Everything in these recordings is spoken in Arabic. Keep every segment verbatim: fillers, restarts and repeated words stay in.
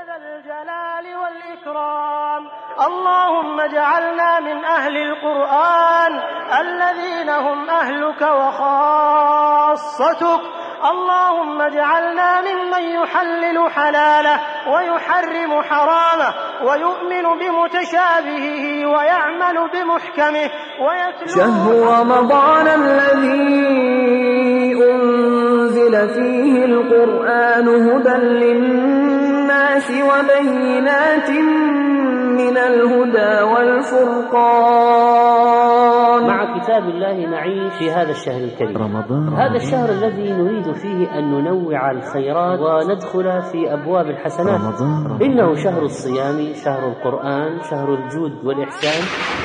ذا الجلال والإكرام. اللهم اجعلنا من أهل القرآن الذين هم أهلك وخاصتك. اللهم اجعلنا ممن يحلل حلاله ويحرم حرامه ويؤمن بمتشابهه ويعمل بمحكمه ويتلو. شهر رمضان الذي أنزل فيه القرآن هدى للناس وبينات من الهدى والفرقان. مع كتاب الله نعيش في هذا الشهر الكريم رمضان، هذا الشهر الذي نريد فيه أن ننوع الخيرات وندخل في أبواب الحسنات. رمضان. إنه شهر الصيام، شهر القرآن، شهر الجود والإحسان.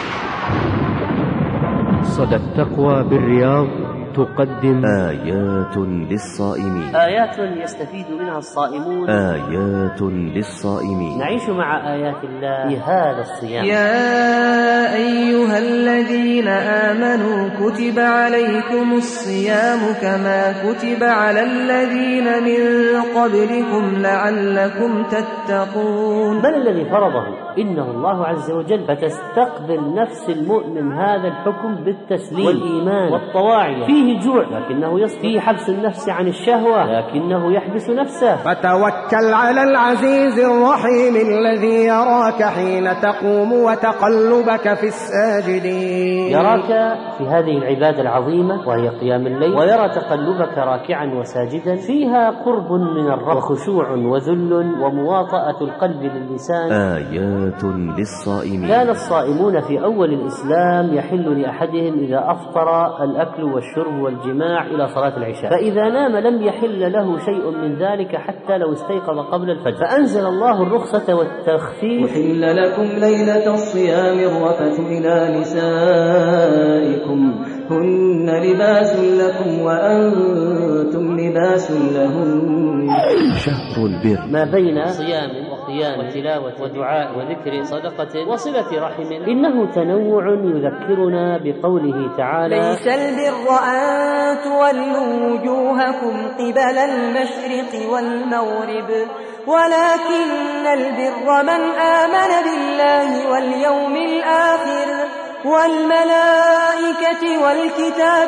صدى التقوى بالرياض تقدم آيات للصائمين. آيات يستفيد منها الصائمون. آيات للصائمين. نعيش مع آيات الله في هذا الصيام. يا أيها الذين آمنوا كتب عليكم الصيام كما كتب على الذين من قبلكم لعلكم تتقون. من الذي فرضه؟ إنه الله عز وجل. فتستقبل نفس المؤمن هذا الحكم بالتسليم والإيمان والطواعية. فيه جوع لكنه يصبر، فيه حبس النفس عن الشهوة لكنه يحبس نفسه. فتوكل على العزيز الرحيم الذي يراك حين تقوم وتقلبك في الساجدين. يراك في هذه العبادة العظيمة وهي قيام الليل، ويرى تقلبك راكعا وساجدا، فيها قرب من الرب وخشوع وذل ومواطأة القلب للسان. آيات للصائمين. كان الصائمون في أول الإسلام يحل لأحدهم إذا أفطر الأكل والشرب والجماع إلى صلاة العشاء، فإذا نام لم يحل له شيء من ذلك حتى لو استيقظ قبل الفجر. فأنزل الله الرخصة والتخفيف. أحل لكم ليلة الصيام الرفث إلى نسائكم هن لباس لكم وأنتم لباس لهم. شهر البر. ما بين صيام وقيام وتلاوة ودعاء وذكر صدقة وصلة رحم إنه تنوع يذكرنا بقوله تعالى: ليس البر أن تولوا وجوهكم قبل المشرق والمغرب ولكن البر من آمن بالله واليوم الآخر والملائكة والكتاب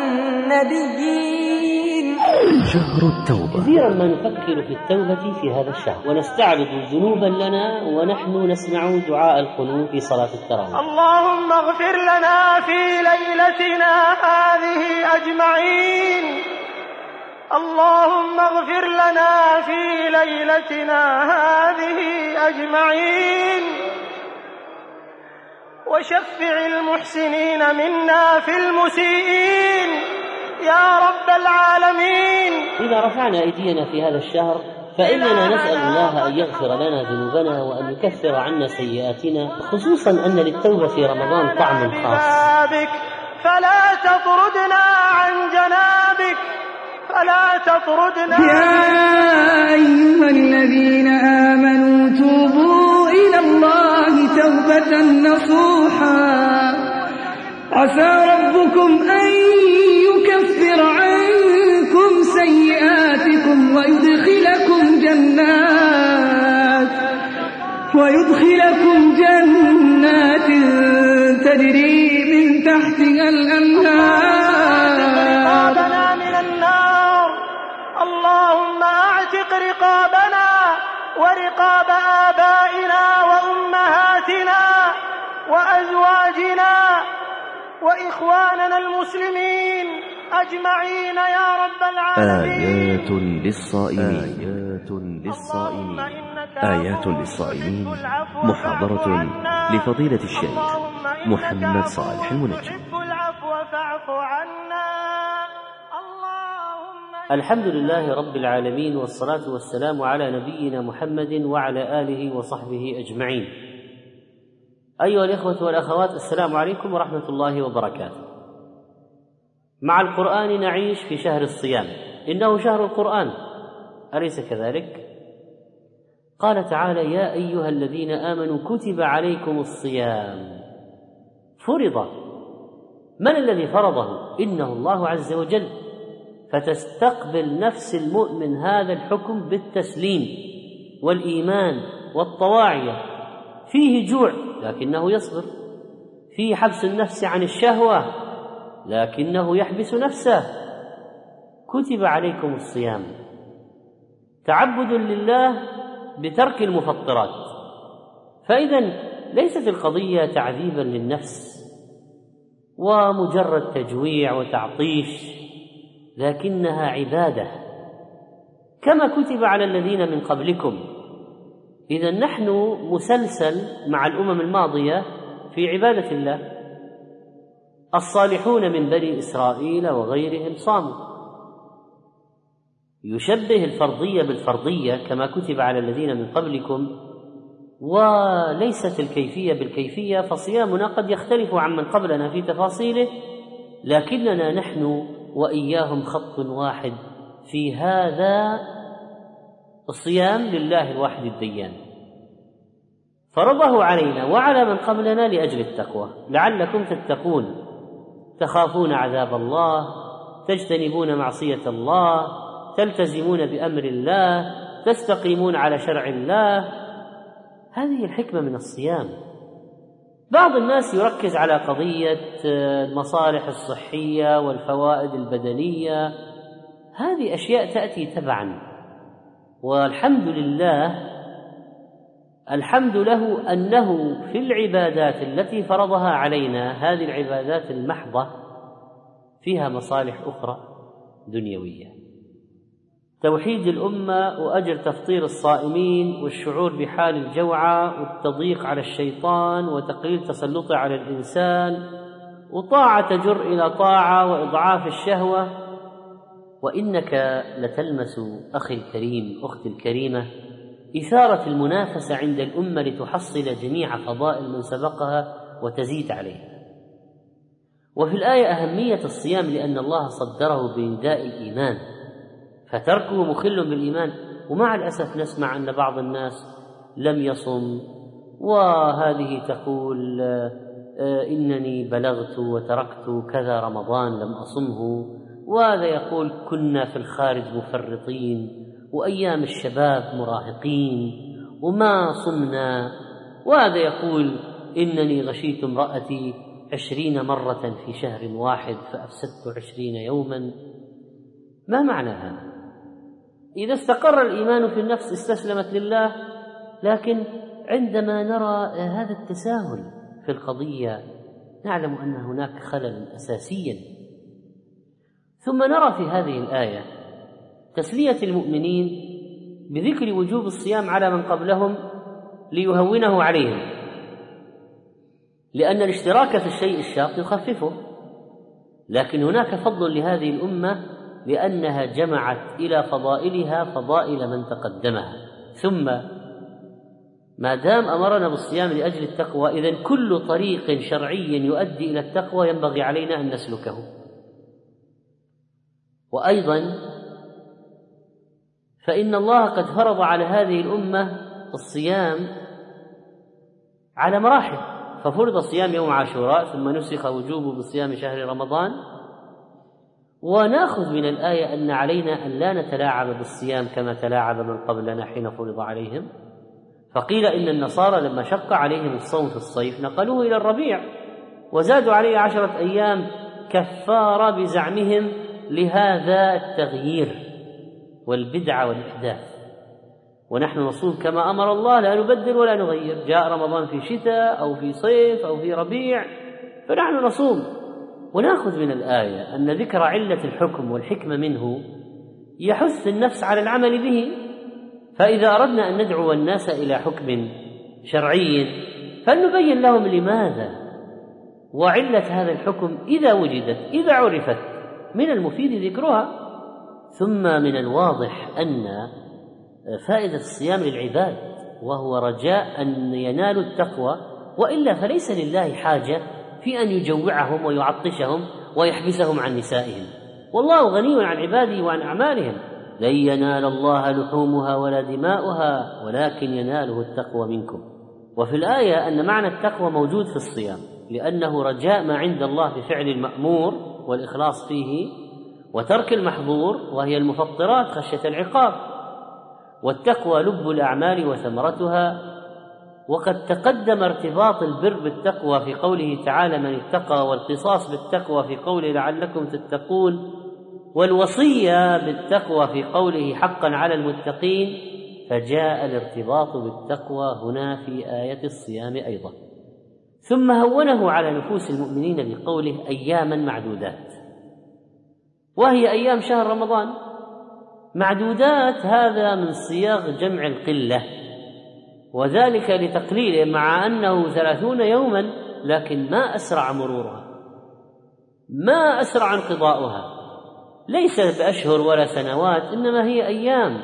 والنبيين. شهر التوبة. كثيرا ما نفكر في التوبة في هذا الشهر ونستعرض ذنوبا لنا ونحن نسمع دعاء القنوت في صلاة التراويح. اللهم اغفر لنا في ليلتنا هذه أجمعين. اللهم اغفر لنا في ليلتنا هذه أجمعين وشفع المحسنين منا في المسيئين يا رب العالمين. إذا رفعنا أيدينا في هذا الشهر فإننا نسأل الله أن يغفر لنا ذنوبنا وأن يكفر عنا سيئاتنا، خصوصا أن للتوبة في رمضان طعم خاص. فلا تطردنا عن جنابك فلا تطردنا. يا أيها الذين آمنوا توبوا إلى الله توبة نصوحا عسى ربكم أن يكفر عنكم سيئاتكم ويدخلكم جنات ويدخلكم جنات تجري من تحتها الأنهار. من النار. اللهم أعتق رقابنا ورقاب آبائنا وأمهاتنا وأزواجنا وإخواننا المسلمين أجمعين يا رب العالمين. آيات للصائمين. آيات للصائمين. آيات للصائمين محاضرة لفضيلة الشيخ محمد صالح المنجم. الحمد لله رب العالمين، والصلاة والسلام على نبينا محمد وعلى آله وصحبه أجمعين. أيها الإخوة والأخوات، السلام عليكم ورحمة الله وبركاته. مع القرآن نعيش في شهر الصيام، إنه شهر القرآن، أليس كذلك؟ قال تعالى: يا أيها الذين آمنوا كتب عليكم الصيام. فرض. من الذي فرضه؟ إنه الله عز وجل. فتستقبل نفس المؤمن هذا الحكم بالتسليم والإيمان والطواعية، فيه جوع لكنه يصبر، فيه حبس النفس عن الشهوة لكنه يحبس نفسه. كتب عليكم الصيام تعبد لله بترك المفطرات. فإذا ليست القضية تعذيبا للنفس ومجرد تجويع وتعطيش، لكنها عبادة كما كتب على الذين من قبلكم. إذا نحن مسلسل مع الأمم الماضية في عبادة الله. الصالحون من بني إسرائيل وغيرهم صاموا. يشبه الفرضية بالفرضية كما كتب على الذين من قبلكم، وليست الكيفية بالكيفية، فصيامنا قد يختلف عن من قبلنا في تفاصيله، لكننا نحن وإياهم خط واحد في هذا الصيام لله الواحد الديان. فرضه علينا وعلى من قبلنا لأجل التقوى، لعلكم تتقون، تخافون عذاب الله، تجتنبون معصية الله، تلتزمون بأمر الله، تستقيمون على شرع الله. هذه الحكمة من الصيام. بعض الناس يركز على قضية المصالح الصحية والفوائد البدنية، هذه أشياء تأتي تبعا، والحمد لله الحمد له أنه في العبادات التي فرضها علينا، هذه العبادات المحضة فيها مصالح أخرى دنيوية. توحيد الأمة وأجر تفطير الصائمين والشعور بحال الجوعى والتضييق على الشيطان وتقليل تسلطه على الإنسان، وطاعة تجر إلى طاعة وإضعاف الشهوة. وإنك لتلمس أخي الكريم أختي الكريمة إثارة المنافسة عند الأمة لتحصل جميع فضائل من سبقها وتزيد عليها. وفي الآية أهمية الصيام لأن الله صدره بنداء الإيمان، فتركه مخل بالإيمان. ومع الأسف نسمع أن بعض الناس لم يصم، وهذه تقول إنني بلغت وتركت كذا رمضان لم أصمه، وهذا يقول كنا في الخارج مفرطين وأيام الشباب مراهقين وما صمنا، وهذا يقول إنني غشيت امرأتي عشرين مرة في شهر واحد فأفسدت عشرين يوما. ما معنى هذا؟ إذا استقر الإيمان في النفس استسلمت لله، لكن عندما نرى هذا التساهل في القضية نعلم أن هناك خلل أساسيا. ثم نرى في هذه الآية تسلية المؤمنين بذكر وجوب الصيام على من قبلهم ليهونه عليهم، لأن الاشتراك في الشيء الشاق يخففه. لكن هناك فضل لهذه الأمة لأنها جمعت إلى فضائلها فضائل من تقدمها. ثم ما دام أمرنا بالصيام لأجل التقوى، إذن كل طريق شرعي يؤدي إلى التقوى ينبغي علينا أن نسلكه. وأيضا فإن الله قد فرض على هذه الأمة الصيام على مراحل، ففرض صيام يوم عاشوراء ثم نسخ وجوبه بصيام شهر رمضان. ونأخذ من الآية أن علينا أن لا نتلاعب بالصيام كما تلاعب من قبلنا حين فرض عليهم. فقيل إن النصارى لما شق عليهم الصوم في الصيف نقلوه إلى الربيع وزادوا عليه عشرة أيام كفارة بزعمهم لهذا التغيير والبدعة والإحداث. ونحن نصوم كما أمر الله، لا نبدل ولا نغير، جاء رمضان في شتاء أو في صيف أو في ربيع فنحن نصوم. ونأخذ من الآية أن ذكر علة الحكم والحكمة منه يحث النفس على العمل به. فإذا أردنا أن ندعو الناس إلى حكم شرعي فلنبين لهم لماذا وعلة هذا الحكم إذا وجدت، إذا عرفت من المفيد ذكرها. ثم من الواضح أن فائدة الصيام للعباد، وهو رجاء أن ينالوا التقوى، وإلا فليس لله حاجة في أن يجوعهم ويعطشهم ويحبسهم عن نسائهم، والله غني عن عباده وعن أعمالهم. لن ينال الله لحومها ولا دماؤها ولكن يناله التقوى منكم. وفي الآية أن معنى التقوى موجود في الصيام، لأنه رجاء ما عند الله بفعل المأمور والإخلاص فيه، وترك المحظور وهي المفطرات خشية العقاب. والتقوى لب الأعمال وثمرتها. وقد تقدم ارتباط البر بالتقوى في قوله تعالى من اتقى، والقصاص بالتقوى في قوله لعلكم تتقون، والوصية بالتقوى في قوله حقا على المتقين، فجاء الارتباط بالتقوى هنا في آية الصيام أيضا. ثم هونه على نفوس المؤمنين بقوله أياما معدودات، وهي أيام شهر رمضان. معدودات هذا من صياغ جمع القلة، وذلك لتقليله، مع أنه ثلاثون يوما لكن ما أسرع مرورها، ما أسرع انقضاؤها، ليس بأشهر ولا سنوات، إنما هي أيام.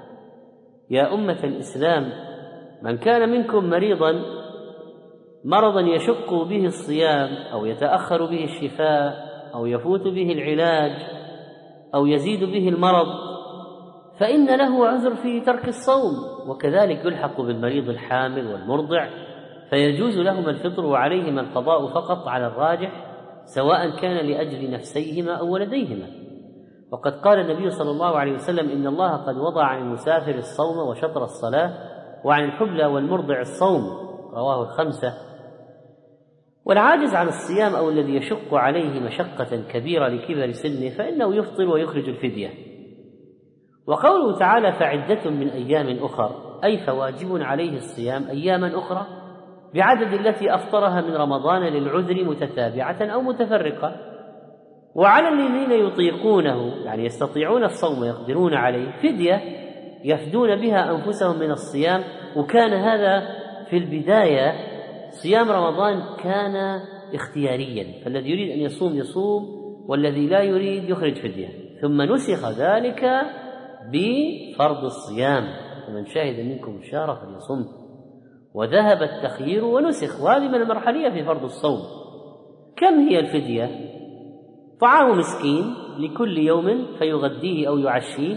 يا أمة الإسلام، من كان منكم مريضا مرضا يشق به الصيام أو يتأخر به الشفاء أو يفوت به العلاج أو يزيد به المرض فإن له عذر في ترك الصوم، وكذلك يلحق بالمريض الحامل والمرضع، فيجوز لهما الفطر وعليهما القضاء فقط على الراجح، سواء كان لأجل نفسيهما أو ولديهما. وقد قال النبي صلى الله عليه وسلم إن الله قد وضع عن المسافر الصوم وشطر الصلاة، وعن الحبلى والمرضع الصوم، رواه الخمسة. والعاجز عن الصيام أو الذي يشق عليه مشقة كبيرة لكبر سنه فإنه يفطر ويخرج الفدية. وقوله تعالى فعدة من أيام أخر، أي فواجب عليه الصيام أياما أخرى بعدد التي أفطرها من رمضان للعذر متتابعة أو متفرقة. وعلى الذين يطيقونه، يعني يستطيعون الصوم ويقدرون عليه، فدية يفدون بها أنفسهم من الصيام. وكان هذا في البداية، صيام رمضان كان اختياريا، فالذي يريد أن يصوم يصوم، والذي لا يريد يخرج فدية. ثم نسخ ذلك بفرض الصيام، ومن شهد منكم الشهر فليصم، وذهب التخيير ونسخ. وهذه من المرحلية في فرض الصوم. كم هي الفدية؟ طعام مسكين لكل يوم فيغديه أو يعشيه.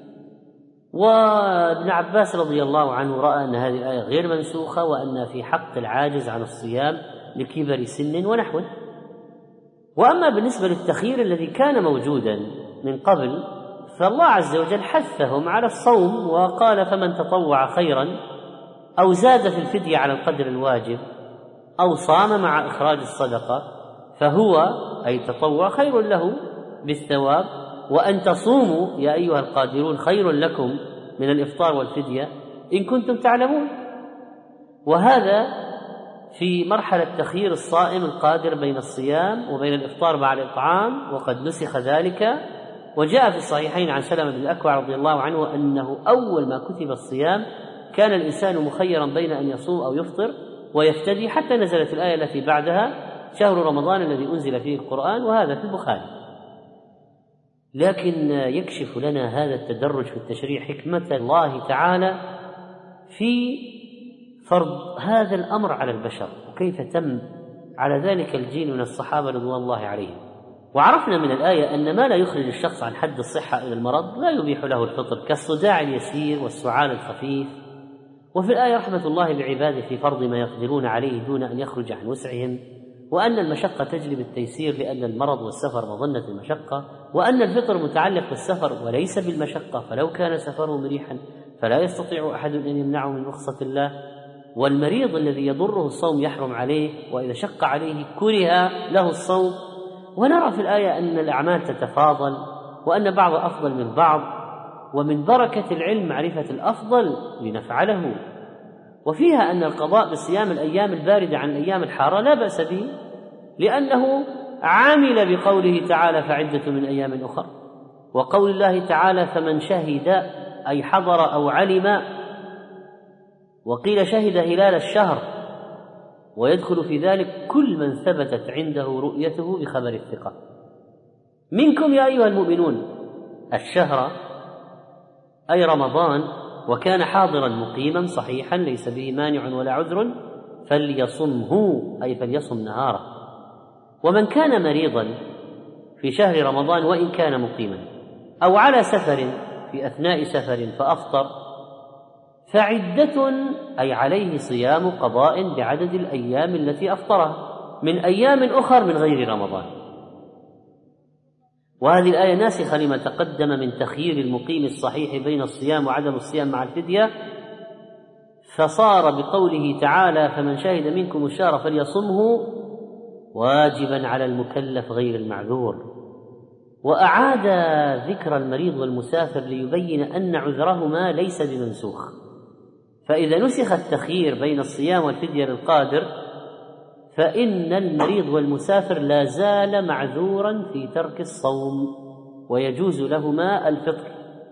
وابن عباس رضي الله عنه رأى أن هذه الآية غير منسوخة، وأن في حق العاجز عن الصيام لكبر سن ونحوه. وأما بالنسبة للتخيير الذي كان موجودا من قبل، فالله عز وجل حثهم على الصوم، وقال فمن تطوع خيرا أو زاد في الفدية على القدر الواجب أو صام مع إخراج الصدقة فهو أي تطوع خير له بالثواب، وأن تصوموا يا أيها القادرون خير لكم من الإفطار والفدية إن كنتم تعلمون. وهذا في مرحلة تخيير الصائم القادر بين الصيام وبين الإفطار مع الإطعام، وقد نسخ ذلك. وجاء في الصحيحين عن سلمة بن الأكوع رضي الله عنه أنه أول ما كتب الصيام كان الإنسان مخيرا بين أن يصوم أو يفطر ويفتدي، حتى نزلت الآية التي بعدها شهر رمضان الذي أنزل فيه القرآن، وهذا في البخاري. لكن يكشف لنا هذا التدرج في التشريع حكمة الله تعالى في فرض هذا الأمر على البشر، وكيف تم على ذلك الجيل من الصحابة رضوان الله عليهم. وعرفنا من الآية أن ما لا يخرج الشخص عن حد الصحة إلى المرض لا يبيح له الفطر، كالصداع اليسير والسعال الخفيف. وفي الآية رحمة الله بعباده في فرض ما يقدرون عليه دون أن يخرج عن وسعهم، وأن المشقة تجلب التيسير لأن المرض والسفر مظنة المشقة، وأن الفطر متعلق بالسفر وليس بالمشقة، فلو كان سفره مريحا فلا يستطيع أحد أن يمنعه من رخصة الله. والمريض الذي يضره الصوم يحرم عليه، وإذا شق عليه كره له الصوم. ونرى في الآية أن الأعمال تتفاضل، وأن بعض أفضل من بعض، ومن بركة العلم معرفة الأفضل لنفعله. وفيها أن القضاء بصيام الأيام الباردة عن الأيام الحارة لا بأس به، لأنه عامل بقوله تعالى فعدة من أيام أخر، وقول الله تعالى فمن شهد أي حضر أو علم، وقيل شهد هلال الشهر، ويدخل في ذلك كل من ثبتت عنده رؤيته بخبر الثقة منكم يا أيها المؤمنون الشهر أي رمضان، وكان حاضرا مقيما صحيحا ليس به مانع ولا عذر فليصمه أي فليصم نهاره. ومن كان مريضا في شهر رمضان وإن كان مقيما أو على سفر في أثناء سفر فأفطر فعدة أي عليه صيام قضاء بعدد الأيام التي أفطرها من أيام أخر من غير رمضان. وهذه الآية ناسخة لما تقدم من تخيير المقيم الصحيح بين الصيام وعدم الصيام مع الفدية، فصار بقوله تعالى فمن شهد منكم الشهر فليصمه واجبا على المكلف غير المعذور، وأعاد ذكر المريض والمسافر ليبين أن عذرهما ليس بمنسوخ. فإذا نسخ التخيير بين الصيام والفدية للقادر فإن المريض والمسافر لا زال معذورا في ترك الصوم ويجوز لهما الفطر،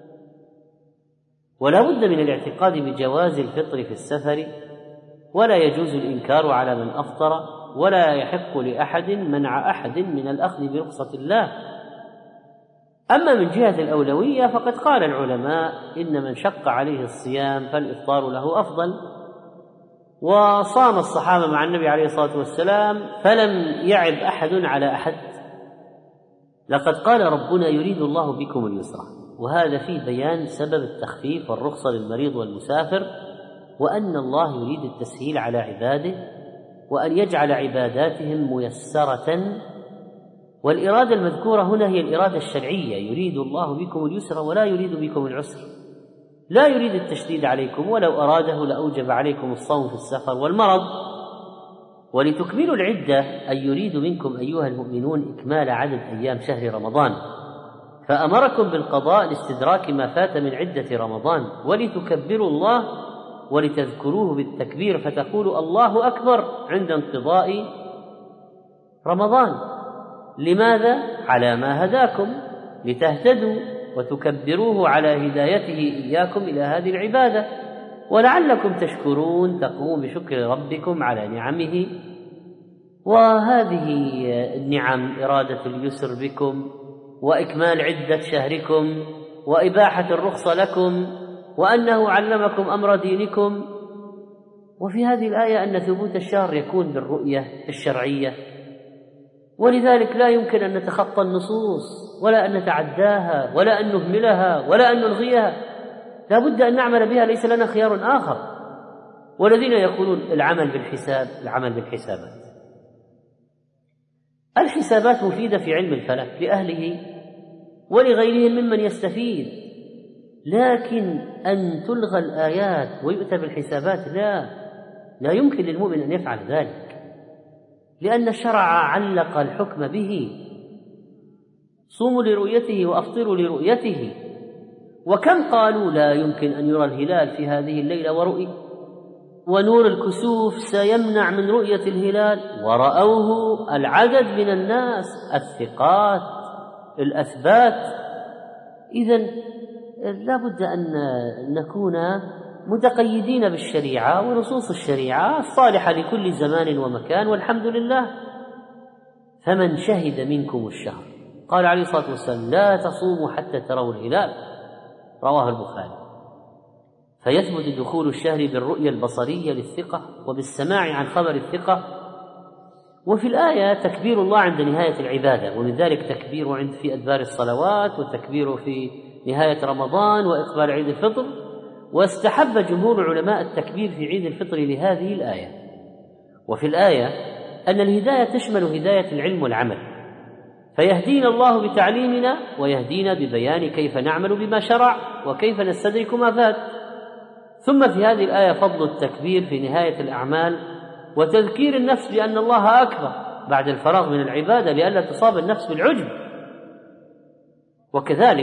ولا بد من الاعتقاد بجواز الفطر في السفر، ولا يجوز الإنكار على من أفطر، ولا يحق لأحد منع أحد من الأخذ برخصة الله. أما من جهة الأولوية فقد قال العلماء إن من شق عليه الصيام فالإفطار له أفضل، وصام الصحابة مع النبي عليه الصلاة والسلام فلم يعب أحد على أحد. لقد قال ربنا يريد الله بكم اليسر، وهذا فيه بيان سبب التخفيف والرخصة للمريض والمسافر، وأن الله يريد التسهيل على عباده وأن يجعل عباداتهم ميسرة. والإرادة المذكورة هنا هي الإرادة الشرعية، يريد الله بكم اليسر ولا يريد بكم العسر، لا يريد التشديد عليكم، ولو أراده لأوجب عليكم الصوم في السفر والمرض. ولتكملوا العدة أي يريد منكم أيها المؤمنون إكمال عدد أيام شهر رمضان، فأمركم بالقضاء لاستدراك ما فات من عدة رمضان، ولتكبروا الله ولتذكروه بالتكبير فتقولوا الله أكبر عند انقضاء رمضان. لماذا؟ على ما هداكم لتهتدوا وتكبروه على هدايته إياكم إلى هذه العبادة، ولعلكم تشكرون تقوموا بشكر ربكم على نعمه. وهذه النعم إرادة اليسر بكم وإكمال عدة شهركم وإباحة الرخصة لكم، وأنه علمكم أمر دينكم. وفي هذه الآية أن ثبوت الشهر يكون بالرؤية الشرعية، ولذلك لا يمكن أن نتخطى النصوص ولا أن نتعداها ولا أن نهملها ولا أن نلغيها، لا بد أن نعمل بها، ليس لنا خيار آخر. والذين يقولون العمل بالحساب، العمل بالحسابات، الحسابات مفيدة في علم الفلك لأهله ولغيرهم ممن يستفيد، لكن أن تلغى الآيات ويؤتى بالحسابات لا لا يمكن للمؤمن أن يفعل ذلك، لأن الشرع علق الحكم به، صوموا لرؤيته وأفطروا لرؤيته. وكم قالوا لا يمكن أن يرى الهلال في هذه الليلة ورؤي، ونور الكسوف سيمنع من رؤية الهلال، ورأوه العدد من الناس الثقات الأثبات. إذن لا بد أن نكون متقيدين بالشريعة ونصوص الشريعة الصالحة لكل زمان ومكان، والحمد لله. فمن شهد منكم الشهر، قال عليه الصلاة والسلام لا تصوموا حتى تروا الهلال، رواه البخاري. فيثبت دخول الشهر بالرؤية البصرية للثقة وبالسماع عن خبر الثقة. وفي الآية تكبير الله عند نهاية العبادة، ومن ذلك تكبير عند في أدبار الصلوات، وتكبير في نهاية رمضان وإقبال عيد الفطر. واستحب جمهور علماء التكبير في عيد الفطر لهذه الآية. وفي الآية أن الهداية تشمل هداية العلم والعمل، فيهدينا الله بتعليمنا ويهدينا ببيان كيف نعمل بما شرع وكيف نستدرك ما فات. ثم في هذه الآية فضل التكبير في نهاية الأعمال وتذكير النفس بأن الله أكبر بعد الفراغ من العبادة لئلا تصاب النفس بالعجب. وكذلك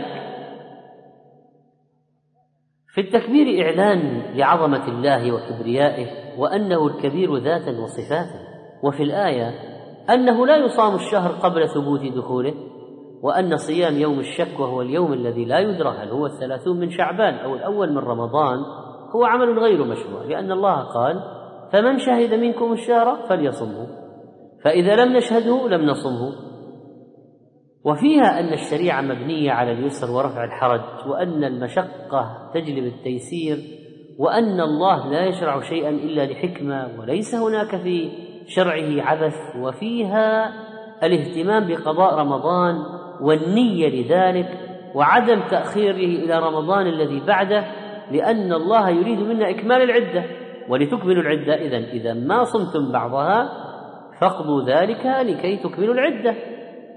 في التكبير إعلان لعظمة الله وكبريائه وأنه الكبير ذاتا وصفاتا. وفي الآية أنه لا يصام الشهر قبل ثبوت دخوله، وأن صيام يوم الشك وهو اليوم الذي لا يدرى هل هو الثلاثون من شعبان أو الأول من رمضان هو عمل غير مشروع، لأن الله قال فمن شهد منكم الشهر فليصمه، فإذا لم نشهده لم نصمه. وفيها أن الشريعة مبنية على اليسر ورفع الحرج، وأن المشقة تجلب التيسير، وأن الله لا يشرع شيئا إلا لحكمة وليس هناك في شرعه عبث. وفيها الاهتمام بقضاء رمضان والنية لذلك وعدم تأخيره إلى رمضان الذي بعده، لأن الله يريد منا إكمال العدة ولتكملوا العدة. إذن إذا ما صمتم بعضها فاقضوا ذلك لكي تكملوا العدة.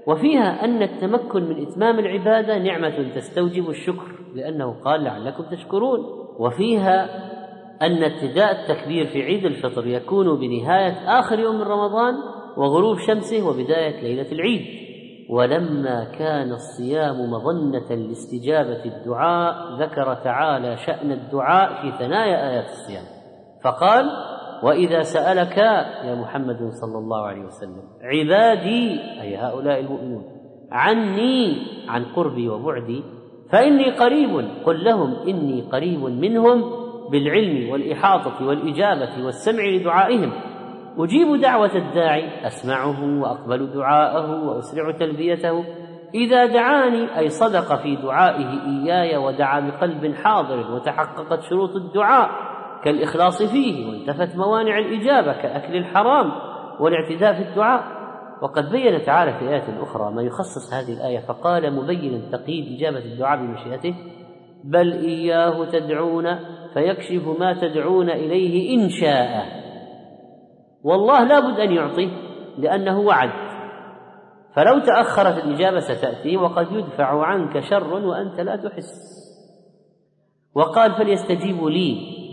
وفيها أن التمكن من إتمام العبادة نعمة تستوجب الشكر، لأنه قال لعلكم تشكرون. وفيها أن ابتداء التكبير في عيد الفطر يكون بنهاية آخر يوم من رمضان وغروب شمسه وبداية ليلة العيد. ولما كان الصيام مظنة لاستجابة الدعاء ذكر تعالى شأن الدعاء في ثنايا آيات الصيام، فقال: وإذا سألك يا محمد صلى الله عليه وسلم عبادي أي هؤلاء المؤمنون عني عن قربي وبعدي فإني قريب، قل لهم إني قريب منهم بالعلم والإحاطة والإجابة والسمع لدعائهم، أجيب دعوة الداعي أسمعه وأقبل دعاءه وأسرع تلبيته إذا دعاني، أي صدق في دعائه إياي ودعا بقلب حاضر وتحققت شروط الدعاء كالإخلاص فيه وانتفت موانع الإجابة كأكل الحرام والاعتداء في الدعاء. وقد بين تعالى في آيات أخرى ما يخصص هذه الآية فقال مبينا تقييد إجابة الدعاء بمشيئته: بل إياه تدعون فيكشف ما تدعون إليه إن شاء. والله لا بد أن يعطي لأنه وعد، فلو تأخرت الإجابة ستأتي وقد يدفع عنك شر وأنت لا تحس. وقال: فليستجيبوا لي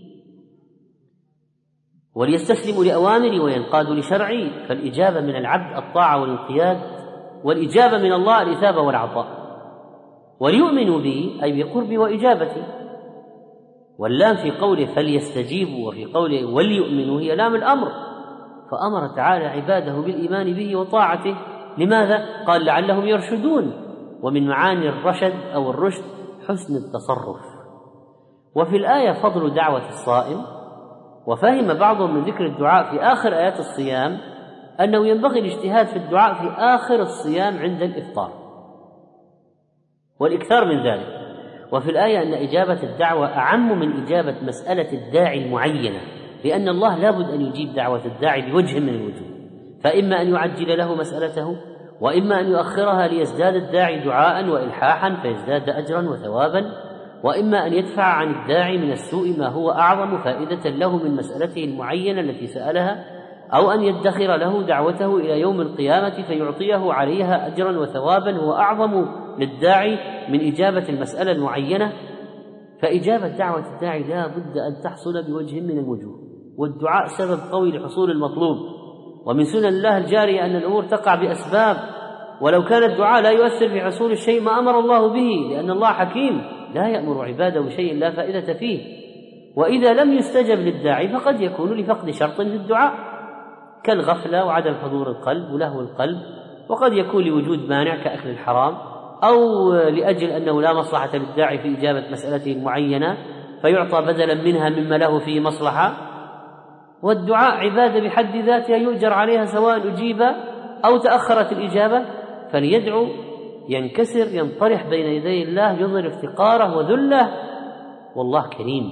وليستسلموا لأوامري وينقادوا لشرعي. فالإجابة من العبد الطاعة والانقياد، والإجابة من الله الإثابة والعطاء. وليؤمنوا بي أي بقربي وإجابتي. واللام في قوله فليستجيبوا وفي قوله وليؤمنوا هي لام الأمر، فأمر تعالى عباده بالإيمان به وطاعته. لماذا؟ قال: لعلهم يرشدون، ومن معاني الرشد أو الرشد حسن التصرف. وفي الآية فضل دعوة الصائم. وفهم بعضهم من ذكر الدعاء في آخر آيات الصيام أنه ينبغي الاجتهاد في الدعاء في آخر الصيام عند الإفطار والإكثار من ذلك. وفي الآية أن إجابة الدعوة أعم من إجابة مسألة الداعي المعينة، لأن الله لا بد أن يجيب دعوة الداعي بوجه من الوجوه، فإما أن يعجل له مسألته، وإما أن يؤخرها ليزداد الداعي دعاء وإلحاحا فيزداد أجرا وثوابا، وإما أن يدفع عن الداعي من السوء ما هو أعظم فائدة له من مسألته المعينة التي سألها، أو أن يدخر له دعوته إلى يوم القيامة فيعطيه عليها أجرا وثوابا هو أعظم للداعي من إجابة المسألة المعينة. فإجابة دعوة الداعي لا بد أن تحصل بوجه من الوجوه، والدعاء سبب قوي لحصول المطلوب. ومن سنن الله الجارية أن الأمور تقع بأسباب، ولو كان الدعاء لا يؤثر في حصول الشيء ما أمر الله به، لأن الله حكيم لا يأمر عباده بشيء لا فائدة فيه. وإذا لم يستجب للداعي فقد يكون لفقد شرط في الدعاء كالغفلة وعدم حضور القلب ولهو القلب، وقد يكون لوجود مانع كأكل الحرام، أو لأجل أنه لا مصلحة للداعي في إجابة مسألته المعينة فيعطى بدلا منها مما له فيه مصلحة. والدعاء عبادة بحد ذاتها يؤجر عليها سواء أجيب أو تأخرت الإجابة، فليدعو ينكسر ينطرح بين يدي الله يظهر افتقاره وذله، والله كريم.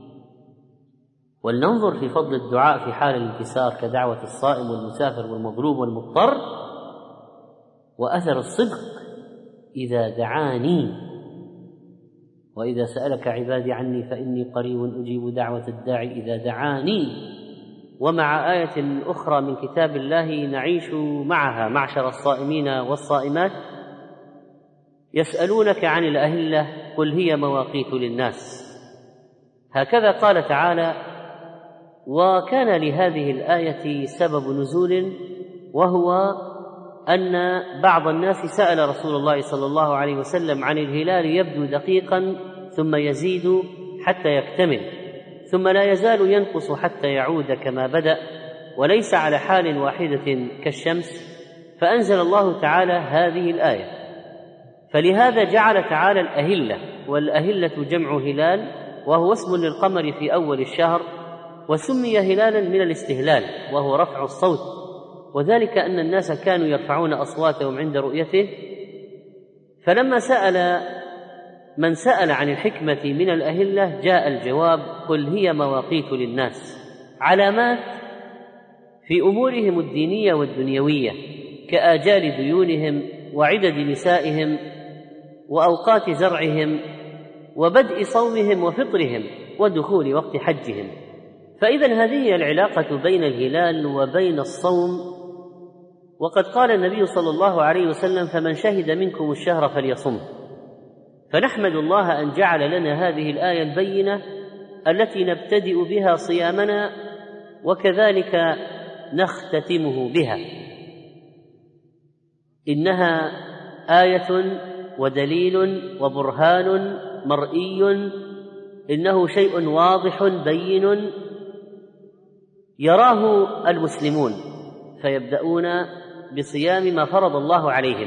ولننظر في فضل الدعاء في حال الانكسار كدعوة الصائم والمسافر والمظلوم والمضطر، وأثر الصدق إذا دعاني وإذا سألك عبادي عني فإني قريب أجيب دعوة الداعي إذا دعاني. ومع آية أخرى من كتاب الله نعيش معها معشر الصائمين والصائمات: يسألونك عن الأهلة قل هي مواقيت للناس. هكذا قال تعالى. وكان لهذه الآية سبب نزول، وهو أن بعض الناس سأل رسول الله صلى الله عليه وسلم عن الهلال يبدو دقيقا ثم يزيد حتى يكتمل، ثم لا يزال ينقص حتى يعود كما بدأ، وليس على حال واحدة كالشمس، فأنزل الله تعالى هذه الآية. فلهذا جعل تعالى الأهلة، والأهلة جمع هلال، وهو اسم للقمر في أول الشهر، وسمي هلالا من الاستهلال وهو رفع الصوت، وذلك أن الناس كانوا يرفعون أصواتهم عند رؤيته. فلما سأل من سأل عن الحكمة من الأهلة جاء الجواب: قل هي مواقيت للناس، علامات في أمورهم الدينية والدنيوية كآجال ديونهم وعدد نسائهم وأوقات زرعهم وبدء صومهم وفطرهم ودخول وقت حجهم. فإذا هذه العلاقة بين الهلال وبين الصوم وقد قال النبي صلى الله عليه وسلم: فمن شهد منكم الشهر فليصم. فنحمد الله أن جعل لنا هذه الآية البينة التي نبتدئ بها صيامنا وكذلك نختتمه بها. إنها آية ودليل وبرهان مرئي، إنه شيء واضح بين يراه المسلمون، فيبدأون بصيام ما فرض الله عليهم.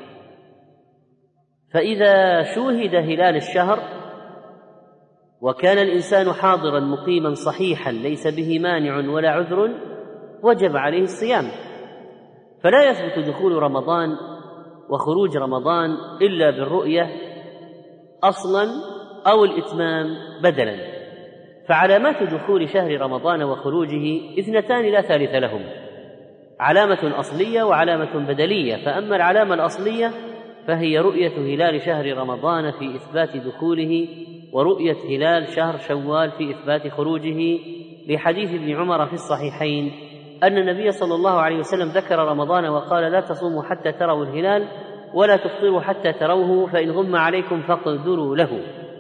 فإذا شوهد هلال الشهر وكان الإنسان حاضرا مقيما صحيحا ليس به مانع ولا عذر وجب عليه الصيام. فلا يثبت دخول رمضان وخروج رمضان إلا بالرؤية أصلا أو الإتمام بدلا. فعلامات دخول شهر رمضان وخروجه اثنتان لا ثالث لهم: علامة أصلية وعلامة بدلية. فأما العلامة الأصلية فهي رؤية هلال شهر رمضان في إثبات دخوله، ورؤية هلال شهر شوال في إثبات خروجه، لحديث ابن عمر في الصحيحين أن النبي صلى الله عليه وسلم ذكر رمضان وقال: لا تصوموا حتى تروا الهلال ولا تفطروا حتى تروه، فإن غم عليكم فاقدروا له.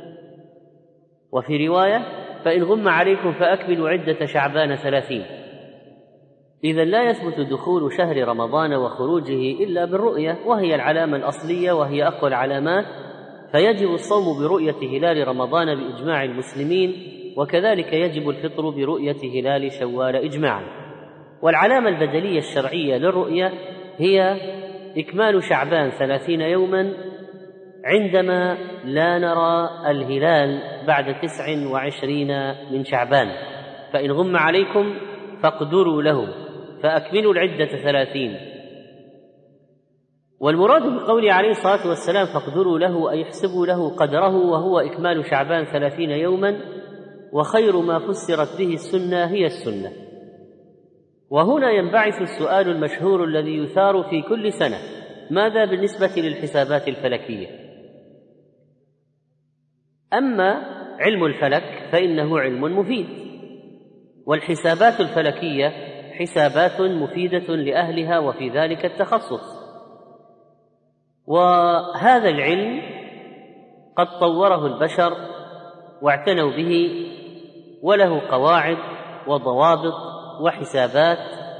وفي رواية: فإن غم عليكم فأكملوا عدة شعبان ثلاثين. إذن لا يثبت دخول شهر رمضان وخروجه إلا بالرؤية، وهي العلامة الأصلية وهي أقوى العلامات، فيجب الصوم برؤية هلال رمضان بإجماع المسلمين، وكذلك يجب الفطر برؤية هلال شوال إجماعا. والعلامة البدلية الشرعية للرؤية هي إكمال شعبان ثلاثين يوما عندما لا نرى الهلال بعد تسع وعشرين من شعبان. فإن غم عليكم فاقدروا له فأكملوا العدة ثلاثين. والمراد بقوله عليه الصلاة والسلام فاقدروا له أي احسبوا له قدره، وهو إكمال شعبان ثلاثين يوما، وخير ما فسرت به السنة هي السنة. وهنا ينبعث السؤال المشهور الذي يثار في كل سنة: ماذا بالنسبة للحسابات الفلكية؟ أما علم الفلك فإنه علم مفيد، والحسابات الفلكية حسابات مفيدة لأهلها، وفي ذلك التخصص. وهذا العلم قد طوره البشر واعتنوا به، وله قواعد وضوابط وحسابات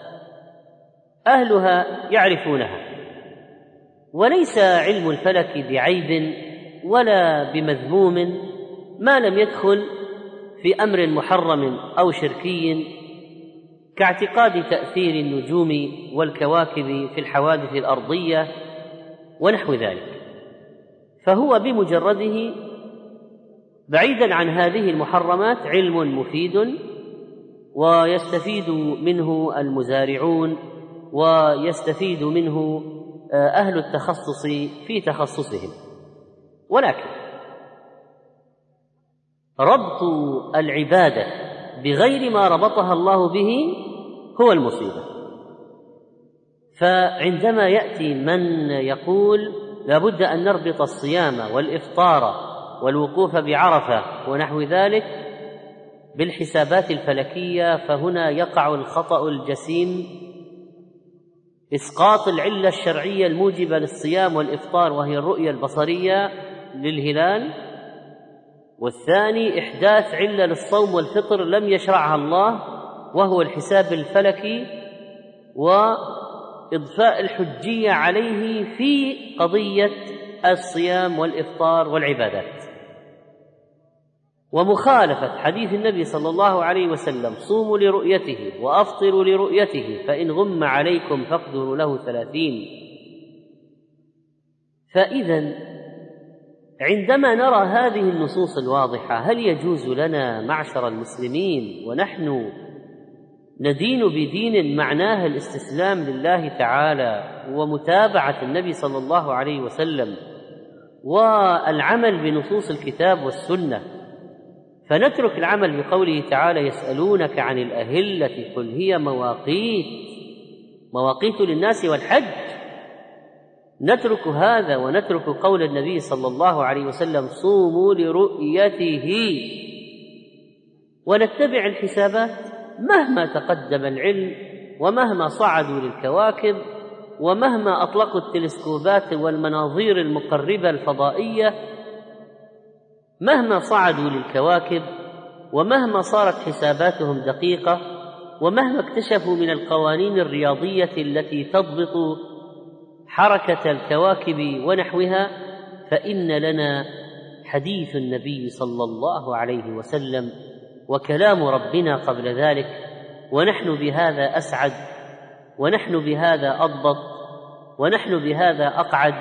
أهلها يعرفونها. وليس علم الفلك بعيب ولا بمذموم ما لم يدخل في أمر محرم أو شركي كاعتقاد تأثير النجوم والكواكب في الحوادث الأرضية ونحو ذلك، فهو بمجرده بعيدا عن هذه المحرمات علم مفيد، ويستفيد منه المزارعون ويستفيد منه أهل التخصص في تخصصهم. ولكن ربط العبادة بغير ما ربطها الله به هو المصيبة. فعندما يأتي من يقول لابد أن نربط الصيام والإفطار والوقوف بعرفة ونحو ذلك بالحسابات الفلكية، فهنا يقع الخطأ الجسيم: إسقاط العلة الشرعية الموجبة للصيام والإفطار وهي الرؤية البصرية للهلال، والثاني إحداث علة للصوم والفطر لم يشرعها الله وهو الحساب الفلكي، وإضفاء الحجية عليه في قضية الصيام والإفطار والعبادات، ومخالفة حديث النبي صلى الله عليه وسلم: صوموا لرؤيته وأفطروا لرؤيته فإن غم عليكم فاقدروا له ثلاثين. فإذا عندما نرى هذه النصوص الواضحة هل يجوز لنا معشر المسلمين ونحن ندين بدين معناه الاستسلام لله تعالى ومتابعة النبي صلى الله عليه وسلم والعمل بنصوص الكتاب والسنة، فنترك العمل بقوله تعالى: يسألونك عن الأهلة قل هي مواقيت مواقيت للناس والحج؟ نترك هذا ونترك قول النبي صلى الله عليه وسلم: صوموا لرؤيته، ونتبع الحسابات مهما تقدم العلم ومهما صعدوا للكواكب ومهما أطلقوا التلسكوبات والمناظير المقربة الفضائية، مهما صعدوا للكواكب، ومهما صارت حساباتهم دقيقة، ومهما اكتشفوا من القوانين الرياضية التي تضبط حركة الكواكب ونحوها، فإن لنا حديث النبي صلى الله عليه وسلم وكلام ربنا قبل ذلك، ونحن بهذا أسعد، ونحن بهذا أضبط، ونحن بهذا أقعد.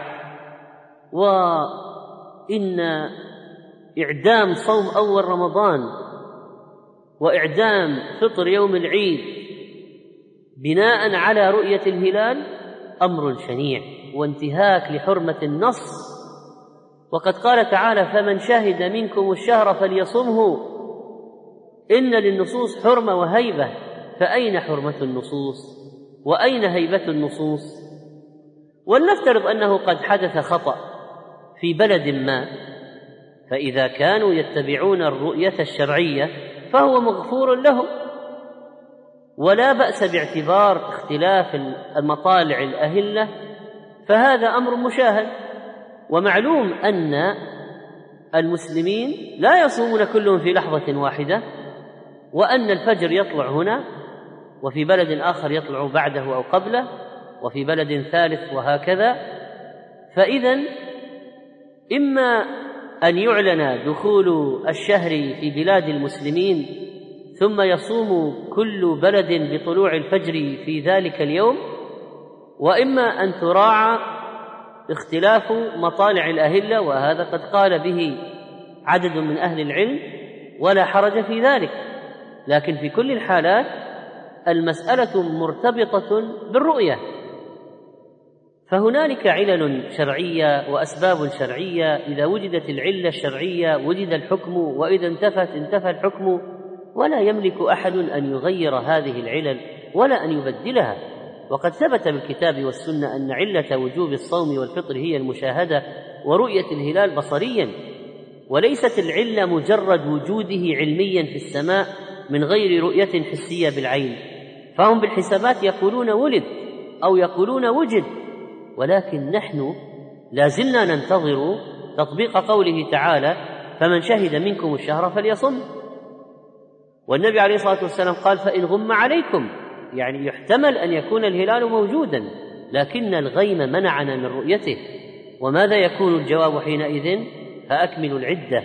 وإن إعدام صوم أول رمضان وإعدام فطر يوم العيد بناء على رؤية الهلال أمر شنيع وانتهاك لحرمة النص. وقد قال تعالى: فمن شهد منكم الشهر فليصمه. إن للنصوص حرمة وهيبة، فأين حرمة النصوص وأين هيبة النصوص؟ ولنفترض أنه قد حدث خطأ في بلد ما، فإذا كانوا يتبعون الرؤية الشرعية فهو مغفور لهم، ولا بأس باعتبار اختلاف المطالع الأهلة، فهذا أمر مشاهد. ومعلوم أن المسلمين لا يصومون كلهم في لحظة واحدة، وأن الفجر يطلع هنا وفي بلد آخر يطلع بعده أو قبله وفي بلد ثالث وهكذا. فإذا إما أن يعلن دخول الشهر في بلاد المسلمين ثم يصوم كل بلد بطلوع الفجر في ذلك اليوم، وإما أن تراعى اختلاف مطالع الأهلة، وهذا قد قال به عدد من أهل العلم ولا حرج في ذلك. لكن في كل الحالات المسألة مرتبطة بالرؤية، فهنالك علل شرعية وأسباب شرعية. إذا وجدت العلة الشرعية وجد الحكم، وإذا انتفت انتفى الحكم، ولا يملك أحد أن يغير هذه العلل ولا أن يبدلها. وقد ثبت بالكتاب والسنة أن علة وجوب الصوم والفطر هي المشاهدة ورؤية الهلال بصريا، وليست العلة مجرد وجوده علميا في السماء من غير رؤية حسية بالعين. فهم بالحسابات يقولون ولد أو يقولون وجد، ولكن نحن لازلنا ننتظر تطبيق قوله تعالى: فمن شهد منكم الشهر فليصم. والنبي عليه الصلاة والسلام قال: فإن غم عليكم، يعني يحتمل أن يكون الهلال موجودا لكن الغيم منعنا من رؤيته. وماذا يكون الجواب حينئذ؟ فأكملوا العدة.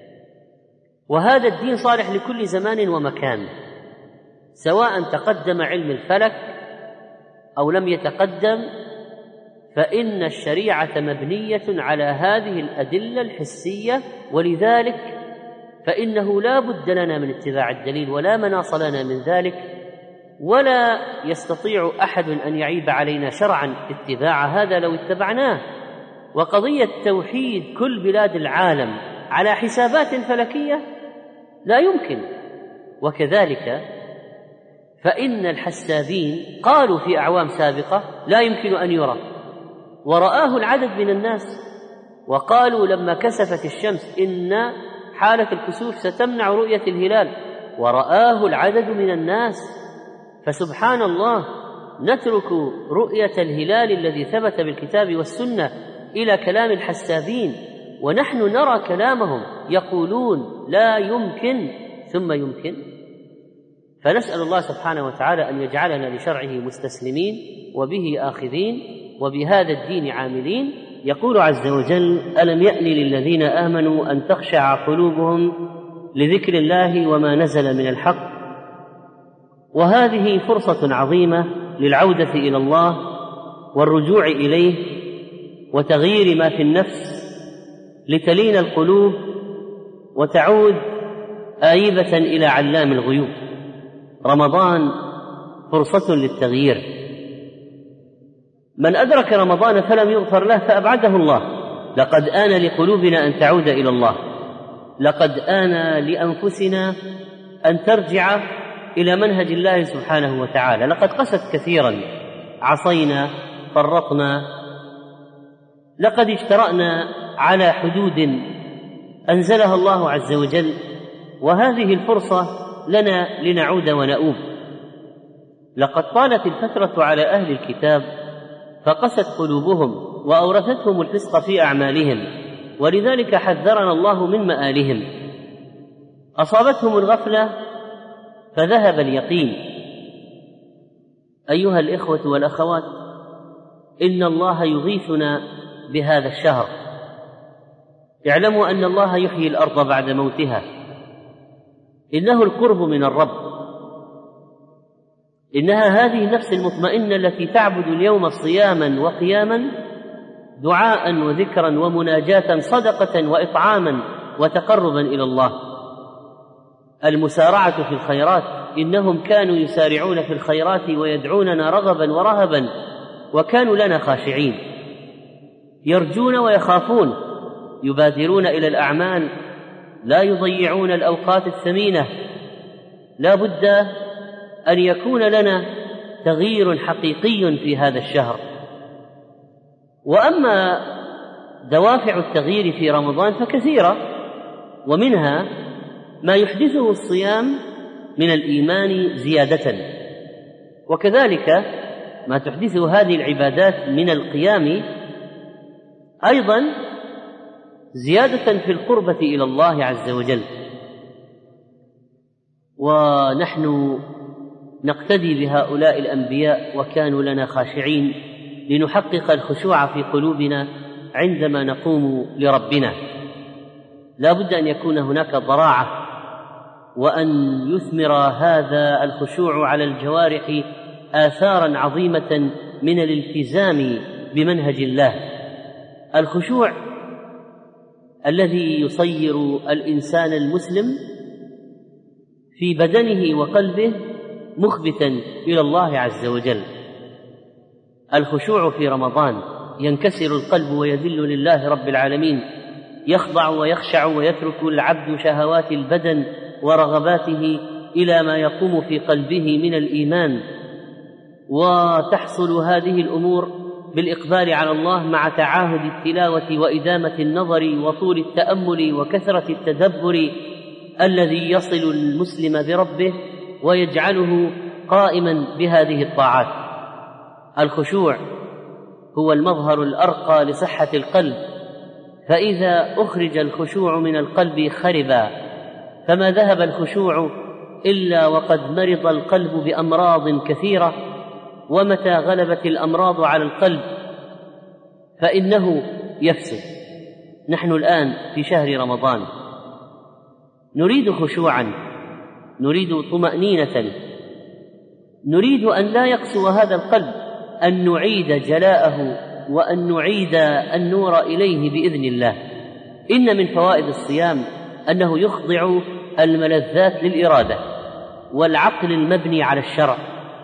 وهذا الدين صالح لكل زمان ومكان، سواء تقدم علم الفلك أو لم يتقدم، فإن الشريعة مبنية على هذه الأدلة الحسية. ولذلك فإنه لا بد لنا من اتباع الدليل، ولا مناص لنا من ذلك، ولا يستطيع أحد أن يعيب علينا شرعا اتباع هذا لو اتبعناه. وقضية توحيد كل بلاد العالم على حسابات فلكية لا يمكن. وكذلك فإن الحسابين قالوا في أعوام سابقة لا يمكن أن يرى، ورآه العدد من الناس، وقالوا لما كسفت الشمس إن حالة الكسوف ستمنع رؤية الهلال، ورآه العدد من الناس. فسبحان الله، نترك رؤية الهلال الذي ثبت بالكتاب والسنة إلى كلام الحسابين، ونحن نرى كلامهم يقولون لا يمكن ثم يمكن. فنسأل الله سبحانه وتعالى أن يجعلنا لشرعه مستسلمين وبه آخذين وبهذا الدين عاملين. يقول عز وجل: ألم يأن للذين آمنوا أن تخشع قلوبهم لذكر الله وما نزل من الحق. وهذه فرصة عظيمة للعودة إلى الله والرجوع إليه وتغيير ما في النفس لتلين القلوب وتعود آيبة إلى علام الغيوب. رمضان فرصة للتغيير. من أدرك رمضان فلم يغفر له فأبعده الله. لقد آن لقلوبنا أن تعود إلى الله، لقد آن لأنفسنا أن ترجع إلى منهج الله سبحانه وتعالى. لقد قست كثيرا، عصينا، فرطنا، لقد اجترأنا على حدود أنزلها الله عز وجل، وهذه الفرصة لنا لنعود ونؤوب. لقد طالت الفترة على أهل الكتاب فقست قلوبهم وأورثتهم الفسق في أعمالهم، ولذلك حذرنا الله من مآلهم. أصابتهم الغفلة فذهب اليقين. أيها الإخوة والأخوات، إن الله يغيثنا بهذا الشهر. اعلموا أن الله يحيي الأرض بعد موتها، إنه القرب من الرب. إنها هذه النفس المطمئنة التي تعبد اليوم صياما وقياما، دعاء وذكرا ومناجاة، صدقة وإطعاما وتقربا إلى الله. المسارعة في الخيرات، إنهم كانوا يسارعون في الخيرات ويدعوننا رغبا ورهبا، وكانوا لنا خاشعين، يرجون ويخافون، يبادرون إلى الأعمال، لا يضيعون الأوقات الثمينة. لا بد أن يكون لنا تغيير حقيقي في هذا الشهر. وأما دوافع التغيير في رمضان فكثيرة، ومنها ما يحدثه الصيام من الإيمان زيادة، وكذلك ما تحدثه هذه العبادات من القيام أيضا زيادة في القربة إلى الله عز وجل. ونحن نقتدي بهؤلاء الأنبياء وكانوا لنا خاشعين، لنحقق الخشوع في قلوبنا عندما نقوم لربنا. لا بد أن يكون هناك ضراعة، وأن يثمر هذا الخشوع على الجوارح آثارا عظيمة من الالتزام بمنهج الله. الخشوع الذي يصير الإنسان المسلم في بدنه وقلبه مخبتا إلى الله عز وجل. الخشوع في رمضان ينكسر القلب ويذل لله رب العالمين، يخضع ويخشع ويترك العبد شهوات البدن ورغباته إلى ما يقوم في قلبه من الإيمان. وتحصل هذه الأمور بالإقبال على الله مع تعاهد التلاوة وإدامة النظر وطول التأمل وكثرة التدبر الذي يصل المسلم بربه ويجعله قائما بهذه الطاعات. الخشوع هو المظهر الأرقى لصحة القلب، فإذا أخرج الخشوع من القلب خربا، فما ذهب الخشوع إلا وقد مرض القلب بأمراض كثيرة. ومتى غلبت الأمراض على القلب فإنه يفسد. نحن الآن في شهر رمضان نريد خشوعا، نريد طمأنينة، نريد أن لا يقسو هذا القلب، أن نعيد جلاءه وأن نعيد النور إليه بإذن الله. إن من فوائد الصيام أنه يخضع الملذات للإرادة والعقل المبني على الشرع.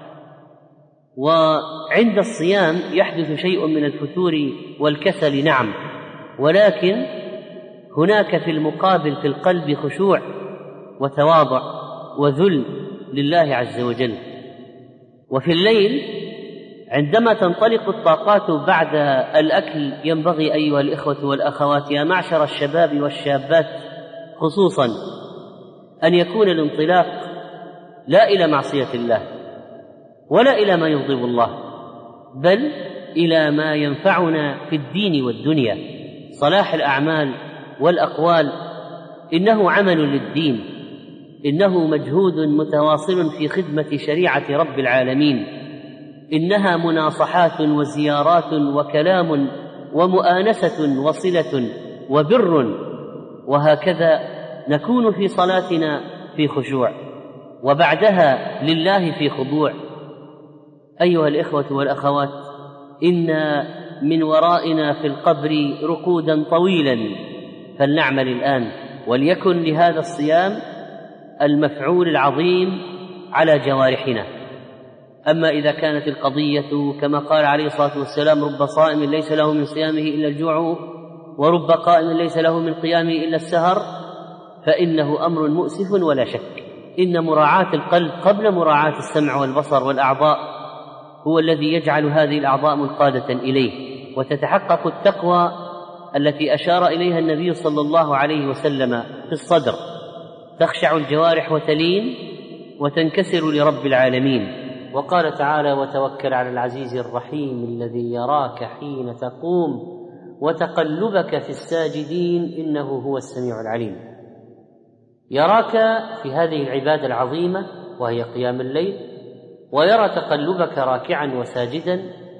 وعند الصيام يحدث شيء من الفتور والكسل، نعم، ولكن هناك في المقابل في القلب خشوع وتواضع وذل لله عز وجل. وفي الليل عندما تنطلق الطاقات بعد الأكل ينبغي أيها الإخوة والأخوات يا معشر الشباب والشابات خصوصا أن يكون الانطلاق لا إلى معصية الله ولا إلى ما يغضب الله، بل إلى ما ينفعنا في الدين والدنيا. صلاح الأعمال والأقوال إنه عمل للدين، إنه مجهود متواصل في خدمة شريعة رب العالمين، إنها مناصحات وزيارات وكلام ومؤانسة وصلة وبر. وهكذا نكون في صلاتنا في خشوع، وبعدها لله في خضوع. أيها الإخوة والأخوات، إن من ورائنا في القبر رقودا طويلا، فلنعمل الآن، وليكن لهذا الصيام المفعول العظيم على جوارحنا. أما إذا كانت القضية كما قال عليه الصلاة والسلام: رب صائم ليس له من صيامه إلا الجوع، ورب قائم ليس له من قيامه إلا السهر، فإنه أمر مؤسف ولا شك. إن مراعاة القلب قبل مراعاة السمع والبصر والأعضاء هو الذي يجعل هذه الأعضاء منقادة إليه، وتتحقق التقوى التي أشار إليها النبي صلى الله عليه وسلم في الصدر، تخشع الجوارح وتلين وتنكسر لرب العالمين. وقال تعالى: وتوكل على العزيز الرحيم الذي يراك حين تقوم وتقلبك في الساجدين إنه هو السميع العليم. يراك في هذه العبادة العظيمة وهي قيام الليل، ويرى تقلبك راكعا وساجدا،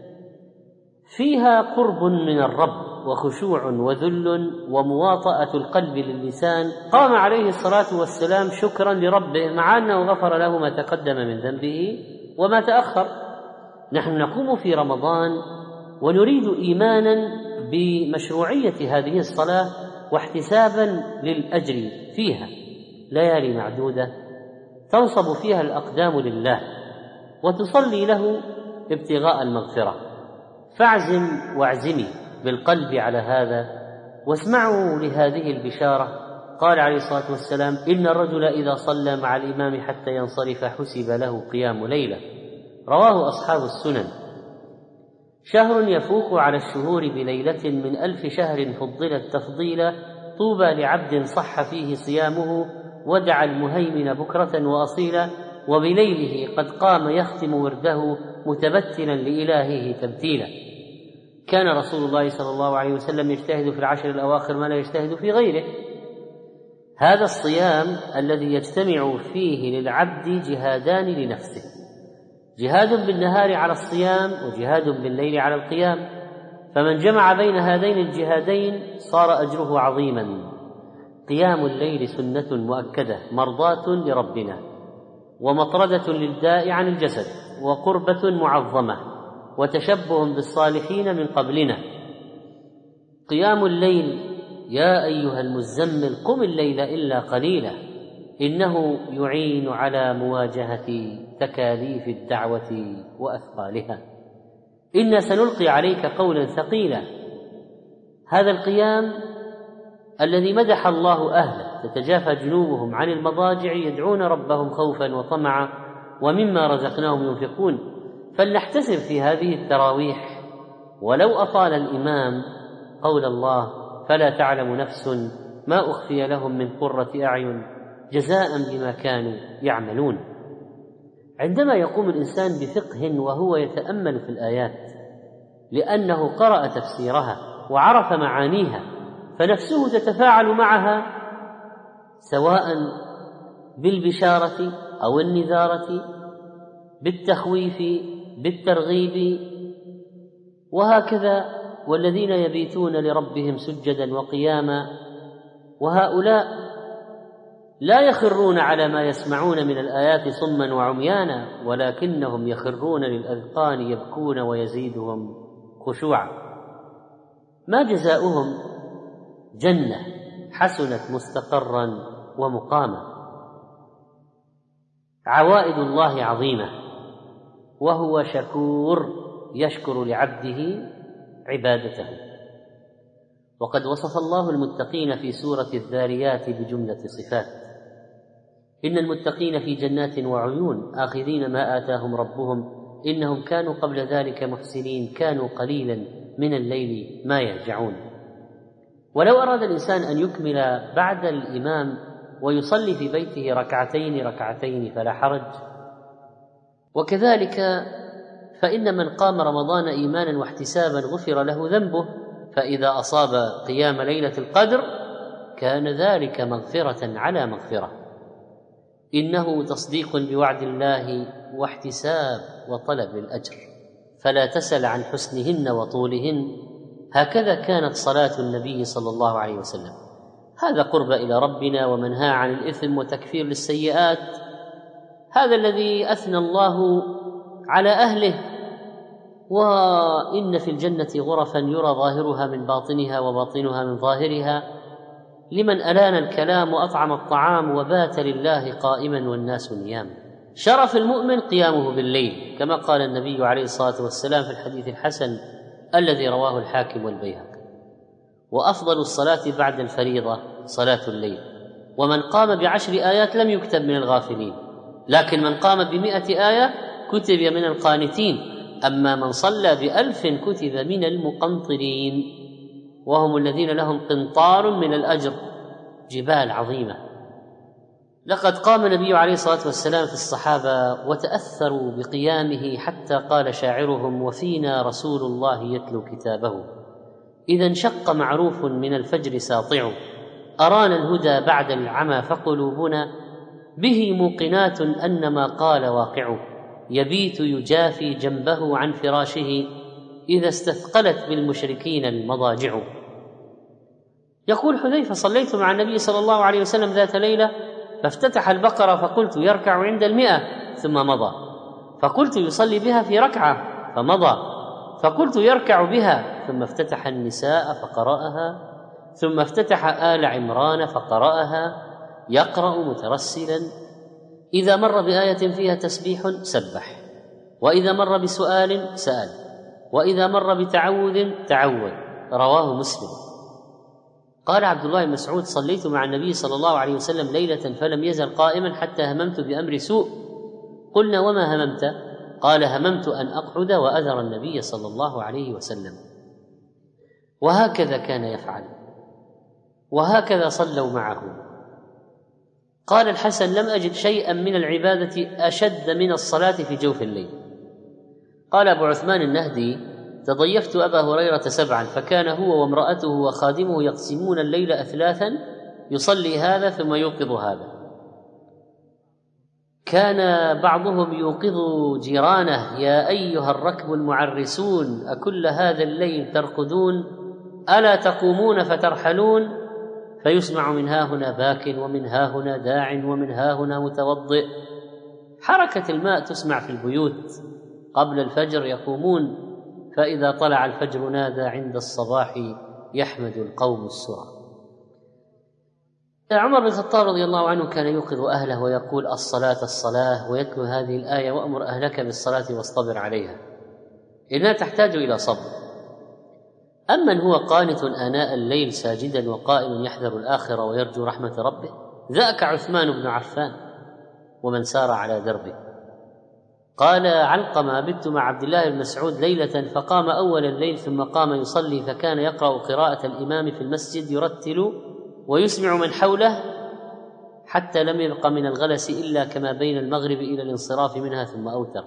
فيها قرب من الرب وخشوع وذل ومواطأة القلب للسان. قام عليه الصلاة والسلام شكرا لربه مع أنه غفر له ما تقدم من ذنبه وما تأخر. نحن نقوم في رمضان ونريد إيمانا بمشروعية هذه الصلاة واحتسابا للأجر فيها، ليالي معدودة تنصب فيها الأقدام لله وتصلي له ابتغاء المغفرة. فاعزم واعزمي بالقلب على هذا واسمعوا لهذه البشارة. قال عليه الصلاة والسلام: إن الرجل إذا صلى مع الإمام حتى ينصرف حسب له قيام ليلة. رواه أصحاب السنن. شهر يفوق على الشهور بليلة من ألف شهر فضلت تفضيلا، طوبى لعبد صح فيه صيامه ودعا المهيمن بكرة وأصيلا، وبليله قد قام يختم ورده متبتلا لإلهه تبتيلا. كان رسول الله صلى الله عليه وسلم يجتهد في العشر الأواخر ما لا يجتهد في غيره. هذا الصيام الذي يجتمع فيه للعبد جهادان لنفسه: جهاد بالنهار على الصيام وجهاد بالليل على القيام، فمن جمع بين هذين الجهادين صار أجره عظيما. قيام الليل سنة مؤكدة مرضاة لربنا ومطردة للداء عن الجسد وقربة معظمة وتشبه بالصالحين من قبلنا. قيام الليل: يا أيها المزمل قم الليل إلا قليلا إنه يعين على مواجهة تكاليف الدعوة وأثقالها. إنا سنلقي عليك قولا ثقيلا. هذا القيام الذي مدح الله أهله: تتجافى جنوبهم عن المضاجع يدعون ربهم خوفا وطمعا ومما رزقناهم ينفقون. فلنحتسب في هذه التراويح ولو أطال الإمام قول الله: فلا تعلم نفس ما أخفي لهم من قرة أعين جزاء بما كانوا يعملون. عندما يقوم الإنسان بفقه وهو يتأمل في الآيات لأنه قرأ تفسيرها وعرف معانيها، فنفسه تتفاعل معها سواء بالبشارة أو النذارة، بالتخويف، بالترغيب، وهكذا. والذين يبيتون لربهم سجدا وقياما، وهؤلاء لا يخرون على ما يسمعون من الآيات صما وعميانا، ولكنهم يخرون للأذقان يبكون ويزيدهم خشوعا. ما جزاؤهم؟ جنة حسنت مستقرا ومقاما. عوائد الله عظيمة، وهو شكور يشكر لعبده عبادته. وقد وصف الله المتقين في سورة الذاريات بجملة صفات: إن المتقين في جنات وعيون آخذين ما آتاهم ربهم إنهم كانوا قبل ذلك محسنين كانوا قليلا من الليل ما يهجعون. ولو أراد الإنسان أن يكمل بعد الإمام ويصلي في بيته ركعتين ركعتين فلا حرج. وكذلك فإن من قام رمضان إيمانا واحتسابا غفر له ذنبه، فإذا أصاب قيام ليلة القدر كان ذلك مغفرة على مغفرة. إنه تصديق بوعد الله واحتساب وطلب الأجر، فلا تسل عن حسنهن وطولهن. هكذا كانت صلاة النبي صلى الله عليه وسلم. هذا قرب إلى ربنا ومنهى عن الإثم وتكفير للسيئات. هذا الذي أثنى الله على أهله: وإن في الجنة غرفا يرى ظاهرها من باطنها وباطنها من ظاهرها، لمن ألان الكلام وأطعم الطعام وبات لله قائما والناس نيام. شرف المؤمن قيامه بالليل، كما قال النبي عليه الصلاة والسلام في الحديث الحسن الذي رواه الحاكم والبيهقي: وأفضل الصلاة بعد الفريضة صلاة الليل، ومن قام بعشر آيات لم يكتب من الغافلين، لكن من قام بمئة آية كتب من القانتين، أما من صلى بألف كتب من المقنطرين، وهم الذين لهم قنطار من الأجر، جبال عظيمة. لقد قام النبي عليه الصلاة والسلام في الصحابة وتأثروا بقيامه حتى قال شاعرهم: وفينا رسول الله يتلو كتابه، إذا انشق معروف من الفجر ساطع، أرانا الهدى بعد العمى فقلوبنا به موقنات أن ما قال واقع، يبيت يجافي جنبه عن فراشه إذا استثقلت بالمشركين المضاجع. يقول حذيفة: صليت مع النبي صلى الله عليه وسلم ذات ليلة فافتتح البقرة فقلت يركع عند المئة ثم مضى، فقلت يصلي بها في ركعة فمضى، فقلت يركع بها، ثم افتتح النساء فقرأها، ثم افتتح آل عمران فقرأها يقرأ مترسلا، إذا مر بآية فيها تسبيح سبح، وإذا مر بسؤال سأل، وإذا مر بتعوذ تعوذ. رواه مسلم. قال عبد الله بن مسعود: صليت مع النبي صلى الله عليه وسلم ليلة فلم يزل قائما حتى هممت بأمر سوء. قلنا: وما هممت؟ قال: هممت أن أقعد وأذر النبي صلى الله عليه وسلم. وهكذا كان يفعل، وهكذا صلوا معه. قال الحسن: لم أجد شيئا من العبادة أشد من الصلاة في جوف الليل. قال أبو عثمان النهدي: تضيفت أبا هريرة سبعا، فكان هو وامرأته وخادمه يقسمون الليل أثلاثا، يصلي هذا ثم يوقظ هذا. كان بعضهم يوقظ جيرانه: يا أيها الركب المعرسون، أكل هذا الليل ترقدون؟ ألا تقومون فترحلون؟ فيسمع من ها هنا باك، ومن ها هنا داع، ومن ها هنا متوضئ. حركة الماء تسمع في البيوت. قبل الفجر يقومون، فإذا طلع الفجر نادى عند الصباح يحمد القوم السرى. عمر بن الخطاب رضي الله عنه كان يوقظ أهله ويقول: الصلاة الصلاة، ويتلو هذه الآية: وأمر أهلك بالصلاة واصطبر عليها، إنها تحتاج إلى صبر. أمن هو قانت آناء الليل ساجدا وقائم يحذر الآخرة ويرجو رحمة ربه، ذاك عثمان بن عفان ومن سار على دربه. قال علقمة: بت مع عبد الله بن مسعود ليلة فقام أول الليل ثم قام يصلي، فكان يقرأ قراءة الإمام في المسجد يرتل ويسمع من حوله حتى لم يبق من الغلس إلا كما بين المغرب إلى الانصراف منها ثم أوتر.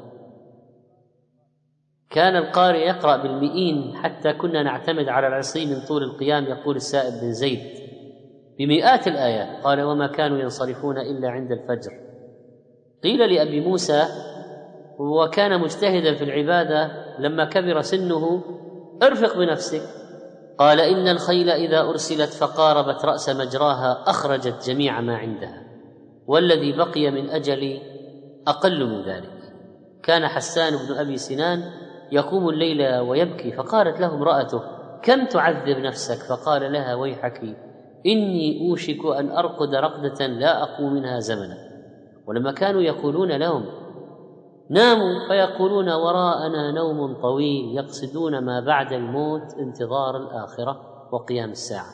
كان القارئ يقرأ بالمئين حتى كنا نعتمد على العصي من طول القيام. يقول السائب بن زيد: بمئات الآيات. قال: وما كانوا ينصرفون إلا عند الفجر. قيل لأبي موسى وكان مجتهدا في العبادة لما كبر سنه: ارفق بنفسك. قال: إن الخيل إذا أرسلت فقاربت رأس مجراها أخرجت جميع ما عندها، والذي بقي من أجل أقل من ذلك. كان حسان بن أبي سنان يقوم الليل ويبكي، فقالت له امرأته: كم تعذب نفسك؟ فقال لها: ويحك، إني أوشك أن أرقد رقدة لا أقوم منها زمنا. ولما كانوا يقولون لهم: ناموا، فيقولون: وراءنا نوم طويل، يقصدون ما بعد الموت، انتظار الآخرة وقيام الساعة.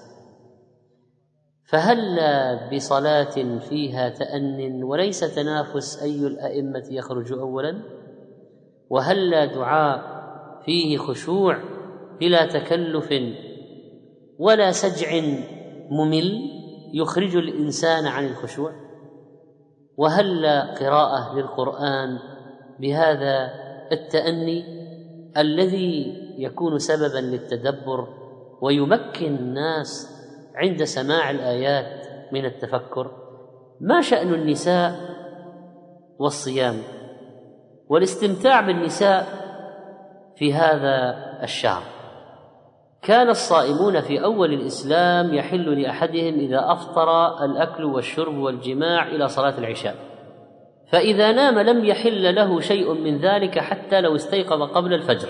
فهل بصلاة فيها تأن وليس تنافس أي الأئمة يخرج أولا؟ وهل دعاء فيه خشوع بلا تكلف ولا سجع ممل يخرج الإنسان عن الخشوع؟ وهل قراءة للقرآن بهذا التأني الذي يكون سببا للتدبر ويمكن الناس عند سماع الآيات من التفكر؟ ما شأن النساء والصيام والاستمتاع بالنساء في هذا الشهر؟ كان الصائمون في أول الإسلام يحل لأحدهم إذا أفطر الأكل والشرب والجماع إلى صلاة العشاء، فإذا نام لم يحل له شيء من ذلك حتى لو استيقظ قبل الفجر.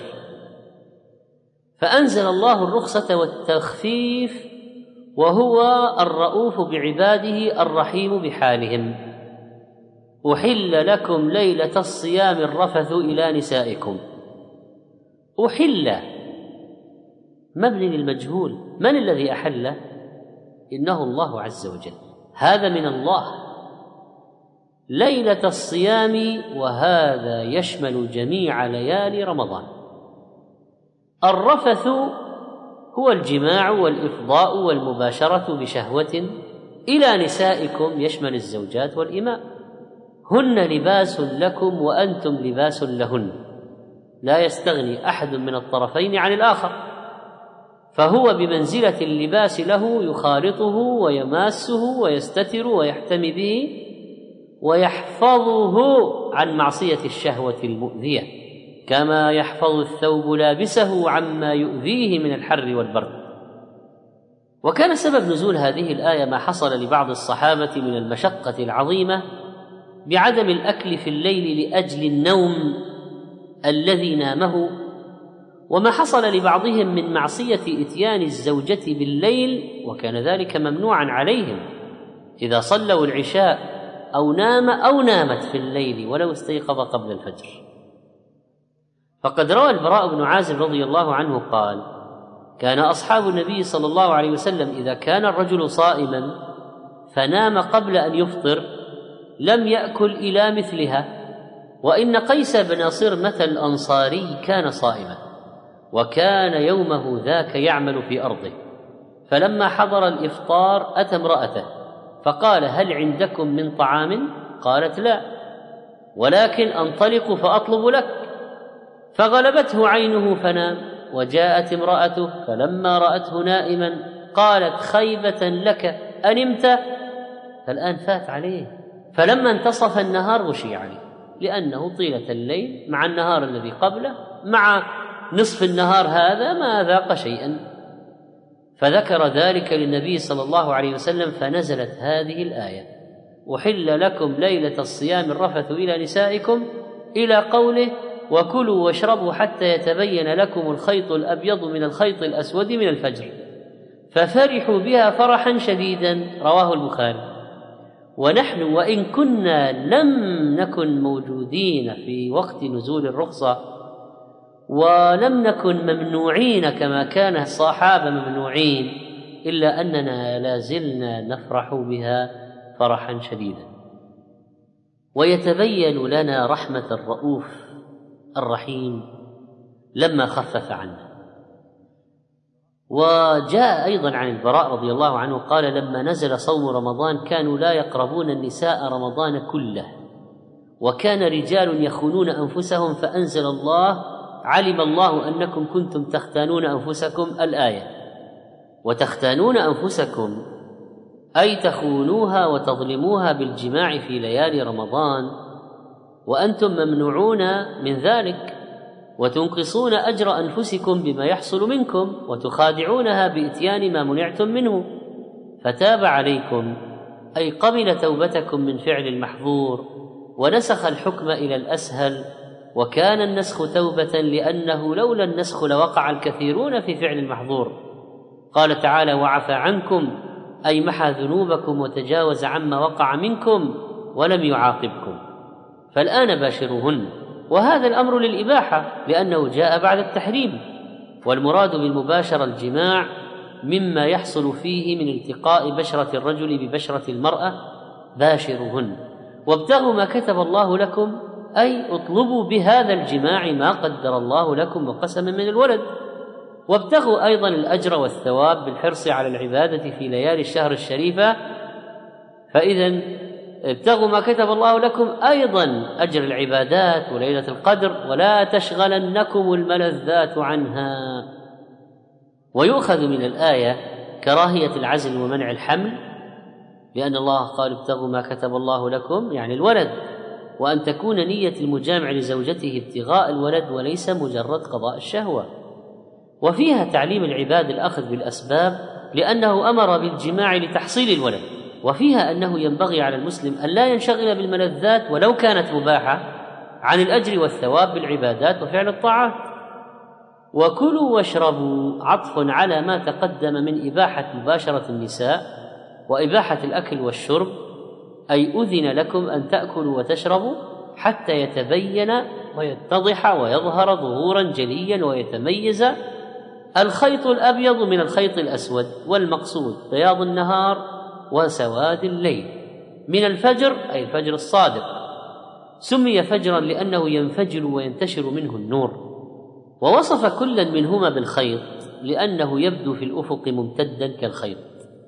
فأنزل الله الرخصة والتخفيف، وهو الرؤوف بعباده الرحيم بحالهم. أحل لكم ليلة الصيام الرفث إلى نسائكم. أحل مبني للمجهول، من الذي أحله؟ إنه الله عز وجل، هذا من الله. ليلة الصيام، وهذا يشمل جميع ليالي رمضان. الرفث هو الجماع والإفضاء والمباشرة بشهوة إلى نسائكم يشمل الزوجات والإماء، هن لباس لكم وأنتم لباس لهن، لا يستغني أحد من الطرفين عن الآخر، فهو بمنزلة اللباس له، يخالطه ويماسه ويستتر ويحتمي به ويحفظه عن معصية الشهوة المؤذية، كما يحفظ الثوب لابسه عما يؤذيه من الحر والبرد. وكان سبب نزول هذه الآية ما حصل لبعض الصحابة من المشقة العظيمة بعدم الأكل في الليل لأجل النوم الذي نامه، وما حصل لبعضهم من معصية إتيان الزوجة بالليل، وكان ذلك ممنوعا عليهم إذا صلوا العشاء أو نام أو نامت في الليل ولو استيقظ قبل الفجر. فقد روى البراء بن عازب رضي الله عنه قال: كان أصحاب النبي صلى الله عليه وسلم إذا كان الرجل صائما فنام قبل أن يفطر لم يأكل إلى مثلها، وإن قيس بن صرمة الأنصاري كان صائما وكان يومه ذاك يعمل في أرضه، فلما حضر الإفطار أتى امرأته فقال: هل عندكم من طعام؟ قالت: لا، ولكن أنطلق فأطلب لك. فغلبته عينه فنام، وجاءت امرأته فلما رأته نائما قالت: خيبة لك، أنمت؟ فالآن فات عليه، فلما انتصف النهار غشي عليه، لأنه طيلة الليل مع النهار الذي قبله مع نصف النهار هذا ما ذاق شيئا. فذكر ذلك للنبي صلى الله عليه وسلم، فنزلت هذه الآية: أحل لكم ليلة الصيام الرفث إلى نسائكم، إلى قوله: وكلوا واشربوا حتى يتبين لكم الخيط الأبيض من الخيط الأسود من الفجر، ففرحوا بها فرحا شديدا. رواه البخاري. ونحن وإن كنا لم نكن موجودين في وقت نزول الرخصة ولم نكن ممنوعين كما كان الصحابة ممنوعين، إلا أننا لازلنا نفرح بها فرحا شديدا. ويتبين لنا رحمة الرؤوف الرحيم لما خفف عنا. وجاء أيضا عن البراء رضي الله عنه قال: لما نزل صوم رمضان كانوا لا يقربون النساء رمضان كله، وكان رجال يخونون أنفسهم، فأنزل الله: علم الله أنكم كنتم تختانون أنفسكم، الآية. وتختانون أنفسكم أي تخونوها وتظلموها بالجماع في ليالي رمضان، وأنتم ممنوعون من ذلك، وتنقصون أجر أنفسكم بما يحصل منكم، وتخادعونها بإتيان ما منعتم منه، فتاب عليكم أي قبل توبتكم من فعل المحظور، ونسخ الحكم إلى الأسهل، وكان النسخ توبة، لأنه لولا النسخ لوقع الكثيرون في فعل المحظور. قال تعالى: وعفى عنكم أي محى ذنوبكم وتجاوز عما وقع منكم ولم يعاقبكم، فالآن باشروهن. وهذا الأمر للإباحة لأنه جاء بعد التحريم، والمراد بالمباشرة الجماع مما يحصل فيه من التقاء بشرة الرجل ببشرة المرأة. باشروهن وابتغوا ما كتب الله لكم، أي اطلبوا بهذا الجماع ما قدر الله لكم وقسما من الولد، وابتغوا أيضا الأجر والثواب بالحرص على العبادة في ليالي الشهر الشريفة. فإذا ابتغوا ما كتب الله لكم أيضا أجر العبادات وليلة القدر، ولا تشغلنكم الملذات عنها. ويؤخذ من الآية كراهية العزل ومنع الحمل، لأن الله قال: ابتغوا ما كتب الله لكم، يعني الولد، وأن تكون نية المجامع لزوجته ابتغاء الولد وليس مجرد قضاء الشهوة. وفيها تعليم العباد الأخذ بالأسباب، لأنه أمر بالجماع لتحصيل الولد. وفيها أنه ينبغي على المسلم أن لا ينشغل بالملذات ولو كانت مباحة عن الأجر والثواب بالعبادات وفعل الطاعات. وكلوا واشربوا عطف على ما تقدم من إباحة مباشرة النساء وإباحة الأكل والشرب، أي أذن لكم أن تأكلوا وتشربوا حتى يتبين ويتضح ويظهر ظهورا جليا ويتميز الخيط الأبيض من الخيط الأسود، والمقصود بياض النهار وسواد الليل من الفجر، أي الفجر الصادق. سمي فجرا لأنه ينفجر وينتشر منه النور. ووصف كلا منهما بالخيط لأنه يبدو في الأفق ممتدا كالخيط،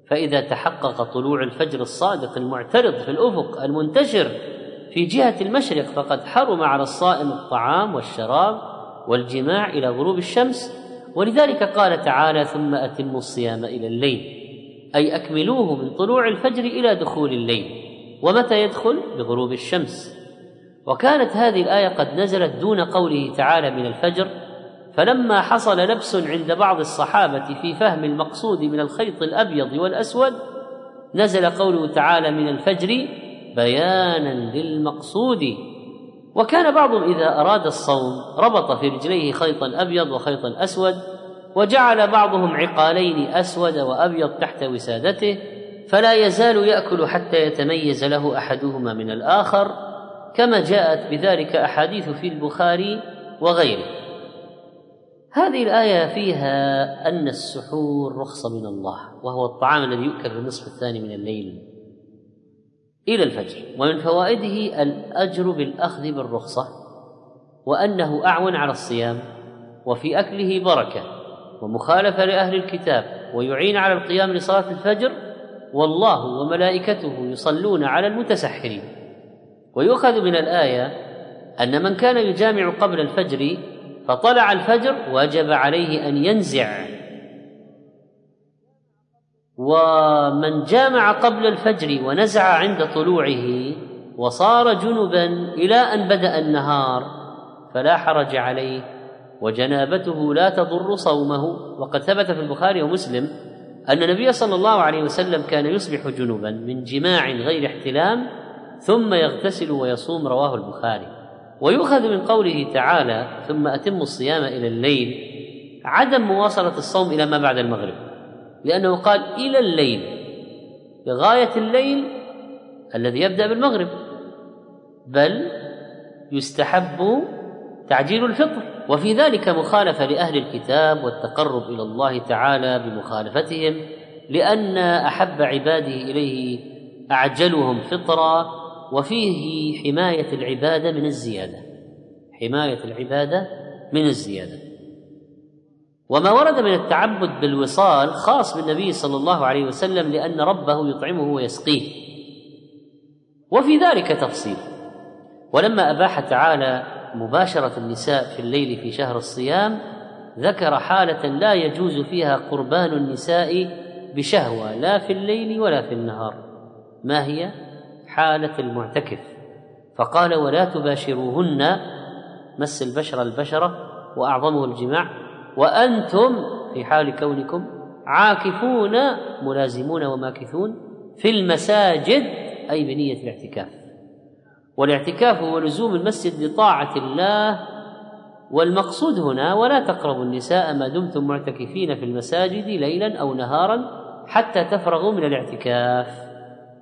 فإذا تحقق طلوع الفجر الصادق المعترض في الأفق المنتشر في جهة المشرق فقد حرم على الصائم الطعام والشراب والجماع إلى غروب الشمس. ولذلك قال تعالى: ثم أتموا الصيام إلى الليل، أي أكملوه من طلوع الفجر إلى دخول الليل. ومتى يدخل؟ بغروب الشمس. وكانت هذه الآية قد نزلت دون قوله تعالى من الفجر، فلما حصل لبس عند بعض الصحابة في فهم المقصود من الخيط الأبيض والأسود نزل قوله تعالى من الفجر بيانا للمقصود. وكان بعضهم إذا أراد الصوم ربط في رجليه خيطا أبيض وخيطا أسود، وجعل بعضهم عقالين أسود وأبيض تحت وسادته، فلا يزال يأكل حتى يتميز له أحدهما من الآخر، كما جاءت بذلك أحاديث في البخاري وغيره. هذه الآية فيها أن السحور رخصة من الله، وهو الطعام الذي يؤكل في النصف الثاني من الليل إلى الفجر. ومن فوائده الأجر بالأخذ بالرخصة، وأنه أعون على الصيام، وفي أكله بركة ومخالفة لأهل الكتاب، ويعين على القيام لصلاة الفجر، والله وملائكته يصلون على المتسحرين. ويؤخذ من الآية أن من كان يجامع قبل الفجر فطلع الفجر وجب عليه أن ينزع، ومن جامع قبل الفجر ونزع عند طلوعه وصار جنبا إلى أن بدأ النهار فلا حرج عليه، وجنابته لا تضر صومه. وقد ثبت في البخاري ومسلم أن النبي صلى الله عليه وسلم كان يصبح جنبا من جماع غير احتلام ثم يغتسل ويصوم، رواه البخاري. ويؤخذ من قوله تعالى ثم أتموا الصيام إلى الليل عدم مواصلة الصوم إلى ما بعد المغرب، لأنه قال إلى الليل لغاية الليل الذي يبدأ بالمغرب، بل يستحب تعجيل الفطر. وفي ذلك مخالفة لأهل الكتاب والتقرب إلى الله تعالى بمخالفتهم، لأن أحب عباده إليه أعجلهم فطرا، وفيه حماية العبادة من الزيادة، حماية العبادة من الزيادة. وما ورد من التعبد بالوصال خاص بالنبي صلى الله عليه وسلم، لأن ربه يطعمه ويسقيه، وفي ذلك تفصيل. ولما أباح تعالى مباشرة النساء في الليل في شهر الصيام ذكر حالة لا يجوز فيها قربان النساء بشهوة لا في الليل ولا في النهار، ما هي؟ حالة المعتكف، فقال ولا تباشروهن، مس البشرة البشرة وأعظمه الجماع، وأنتم في حال كونكم عاكفون ملازمون وماكثون في المساجد، أي بنية الاعتكاف. والاعتكاف هو لزوم المسجد لطاعة الله، والمقصود هنا ولا تقربوا النساء ما دمتم معتكفين في المساجد ليلا أو نهارا حتى تفرغوا من الاعتكاف.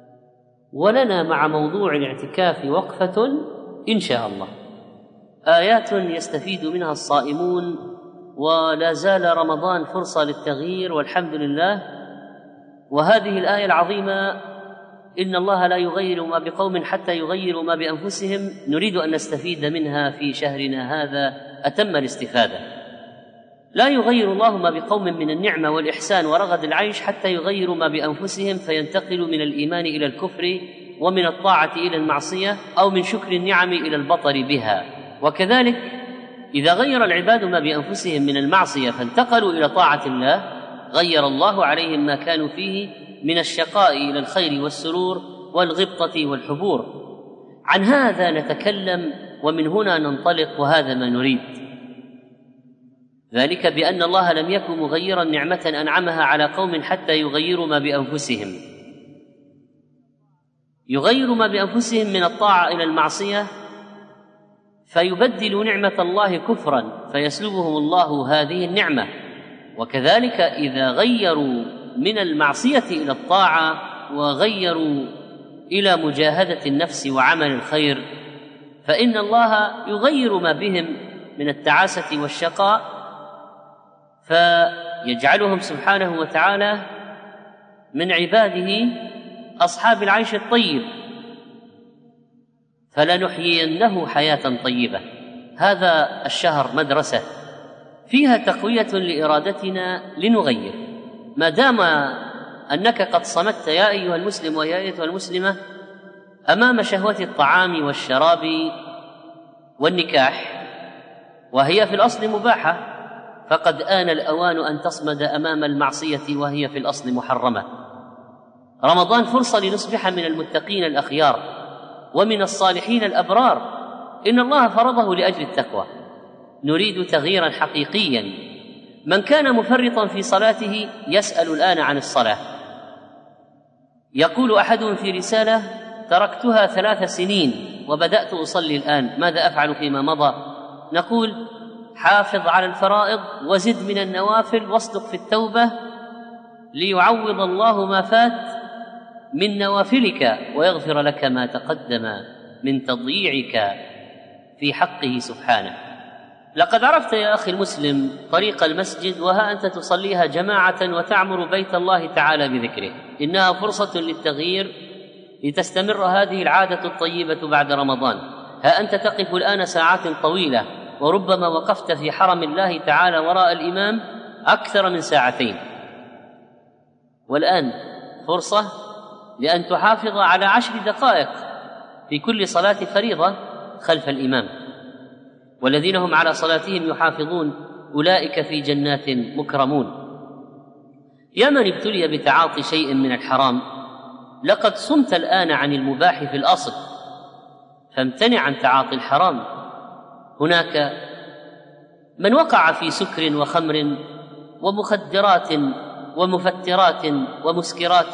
ولنا مع موضوع الاعتكاف وقفة إن شاء الله. آيات يستفيد منها الصائمون، ولا زال رمضان فرصة للتغيير والحمد لله. وهذه الآية العظيمة إن الله لا يغير ما بقوم حتى يغيروا ما بأنفسهم، نريد أن نستفيد منها في شهرنا هذا أتم الاستفادة. لا يغير الله ما بقوم من النعمة والإحسان ورغد العيش حتى يغيروا ما بأنفسهم، فينتقلوا من الإيمان إلى الكفر، ومن الطاعة إلى المعصية، أو من شكر النعم إلى البطر بها. وكذلك إذا غير العباد ما بأنفسهم من المعصية فانتقلوا إلى طاعة الله، غير الله عليهم ما كانوا فيه من الشقاء إلى الخير والسرور والغبطة والحبور. عن هذا نتكلم ومن هنا ننطلق، وهذا ما نريد، ذلك بأن الله لم يكن مغيرا نعمة أنعمها على قوم حتى يغيروا ما بأنفسهم، يغير ما بأنفسهم من الطاعة إلى المعصية، فيبدل نعمة الله كفرا فيسلبهم الله هذه النعمة. وكذلك إذا غيروا من المعصية إلى الطاعة وغيروا إلى مجاهدة النفس وعمل الخير، فإن الله يغير ما بهم من التعاسة والشقاء، فيجعلهم سبحانه وتعالى من عباده أصحاب العيش الطيب، فلنحيينه حياة طيبة. هذا الشهر مدرسة فيها تقوية لإرادتنا لنغير، ما دام أنك قد صمت يا أيها المسلم ويا أيتها المسلمة أمام شهوة الطعام والشراب والنكاح، وهي في الأصل مباحة، فقد آن الأوان أن تصمد أمام المعصية وهي في الأصل محرمة. رمضان فرصة لنصبح من المتقين الأخيار ومن الصالحين الأبرار، إن الله فرضه لأجل التقوى. نريد تغييرا حقيقيا. من كان مفرطا في صلاته يسأل الآن عن الصلاة. يقول أحدهم في رسالة: تركتها ثلاث سنين وبدأت أصلي الآن، ماذا أفعل فيما مضى؟ نقول: حافظ على الفرائض وزد من النوافل واصدق في التوبة ليعوض الله ما فات من نوافلك ويغفر لك ما تقدم من تضييعك في حقه سبحانه. لقد عرفت يا أخي المسلم طريق المسجد، وها أنت تصليها جماعة وتعمر بيت الله تعالى بذكره. إنها فرصة للتغيير لتستمر هذه العادة الطيبة بعد رمضان. ها أنت تقف الآن ساعات طويلة، وربما وقفت في حرم الله تعالى وراء الإمام أكثر من ساعتين، والآن فرصة لأن تحافظ على عشر دقائق في كل صلاة فريضة خلف الإمام. والذين هم على صلاتهم يحافظون أولئك في جنات مكرمون. يا من ابتلي بتعاطي شيء من الحرام، لقد صمت الآن عن المباح في الأصل، فامتنع عن تعاطي الحرام. هناك من وقع في سكر وخمر ومخدرات ومفترات ومسكرات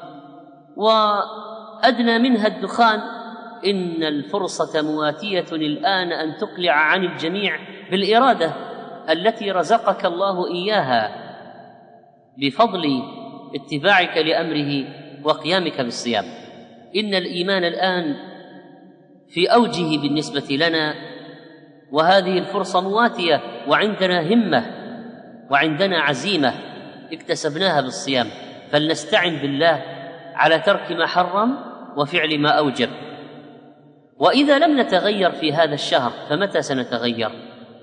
وأدنى منها الدخان. إن الفرصة مواتية الآن أن تقلع عن الجميع بالإرادة التي رزقك الله إياها بفضل اتباعك لأمره وقيامك بالصيام. إن الإيمان الآن في أوجه بالنسبة لنا، وهذه الفرصة مواتية، وعندنا همة وعندنا عزيمة اكتسبناها بالصيام، فلنستعن بالله على ترك ما حرم وفعل ما أوجب. وإذا لم نتغير في هذا الشهر فمتى سنتغير؟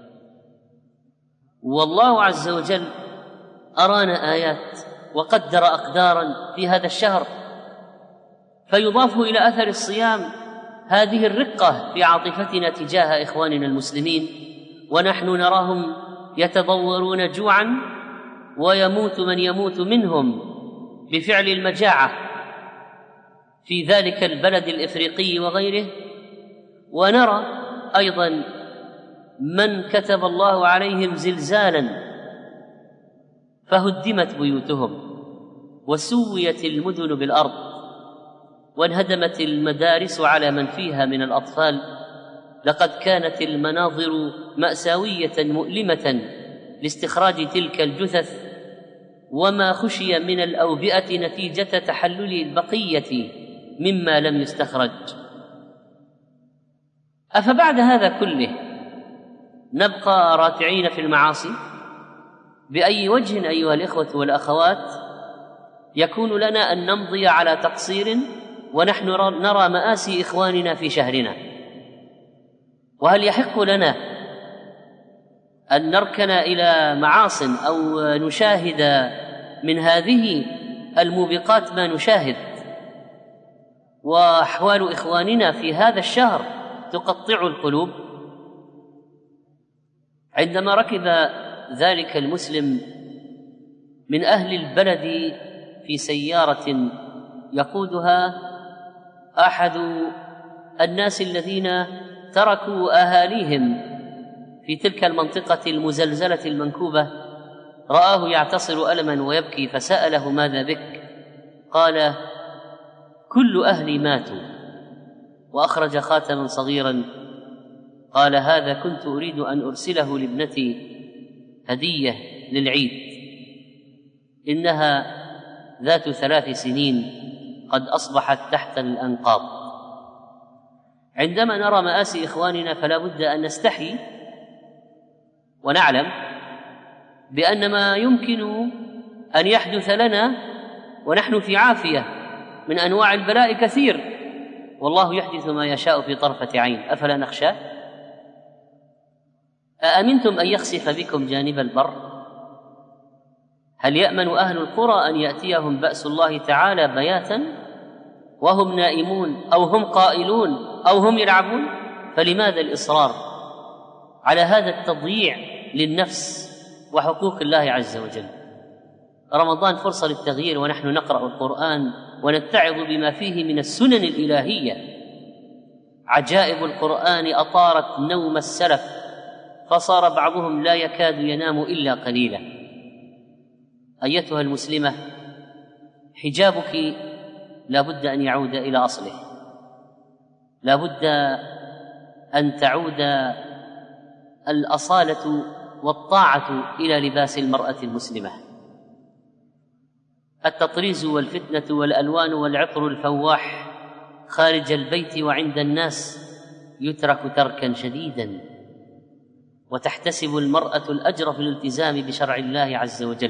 والله عز وجل أرانا آيات وقدر أقدارا في هذا الشهر، فيضاف إلى أثر الصيام هذه الرقة في عاطفتنا تجاه إخواننا المسلمين، ونحن نراهم يتضورون جوعا ويموت من يموت منهم بفعل المجاعة في ذلك البلد الإفريقي وغيره، ونرى أيضا من كتب الله عليهم زلزالا فهدمت بيوتهم وسويت المدن بالأرض وانهدمت المدارس على من فيها من الأطفال. لقد كانت المناظر مأساوية مؤلمة لاستخراج تلك الجثث وما خشي من الأوبئة نتيجة تحلل البقية مما لم يستخرج. أفبعد هذا كله نبقى راتعين في المعاصي؟ بأي وجه أيها الإخوة والأخوات يكون لنا أن نمضي على تقصير ونحن نرى مآسي إخواننا في شهرنا؟ وهل يحق لنا أن نركن إلى معاصٍ أو نشاهد من هذه الموبقات ما نشاهد؟ وأحوال إخواننا في هذا الشهر تقطع القلوب. عندما ركب ذلك المسلم من أهل البلد في سيارة يقودها أحد الناس الذين تركوا أهاليهم في تلك المنطقة المزلزلة المنكوبة، رآه يعتصر ألما ويبكي، فسأله: ماذا بك؟ قال: كل أهلي ماتوا. وأخرج خاتما صغيرا قال: هذا كنت أريد أن أرسله لابنتي هدية للعيد، إنها ذات ثلاث سنين قد أصبحت تحت الأنقاض. عندما نرى مآسي إخواننا فلا بد أن نستحي ونعلم بأن ما يمكن أن يحدث لنا ونحن في عافية من أنواع البلاء كثير، والله يحدث ما يشاء في طرفة عين. أفلا نخشى؟ أأمنتم أن يخسف بكم جانب البر هل يأمن أهل القرى أن يأتيهم بأس الله تعالى بياتا وهم نائمون أو هم قائلون أو هم يلعبون؟ فلماذا الإصرار على هذا التضييع للنفس وحقوق الله عز وجل؟ رمضان فرصة للتغيير، ونحن نقرأ القرآن ونتعظ بما فيه من السنن الإلهية. عجائب القرآن أطارت نوم السلف، فصار بعضهم لا يكاد ينام إلا قليلا. أيتها المسلمة، حجابك لا بد أن يعود إلى أصله، لا بد أن تعود الأصالة والطاعة إلى لباس المرأة المسلمة. التطريز والفتنة والألوان والعطر الفواح خارج البيت وعند الناس يترك تركا شديدا، وتحتسب المرأة الأجر في الالتزام بشرع الله عز وجل.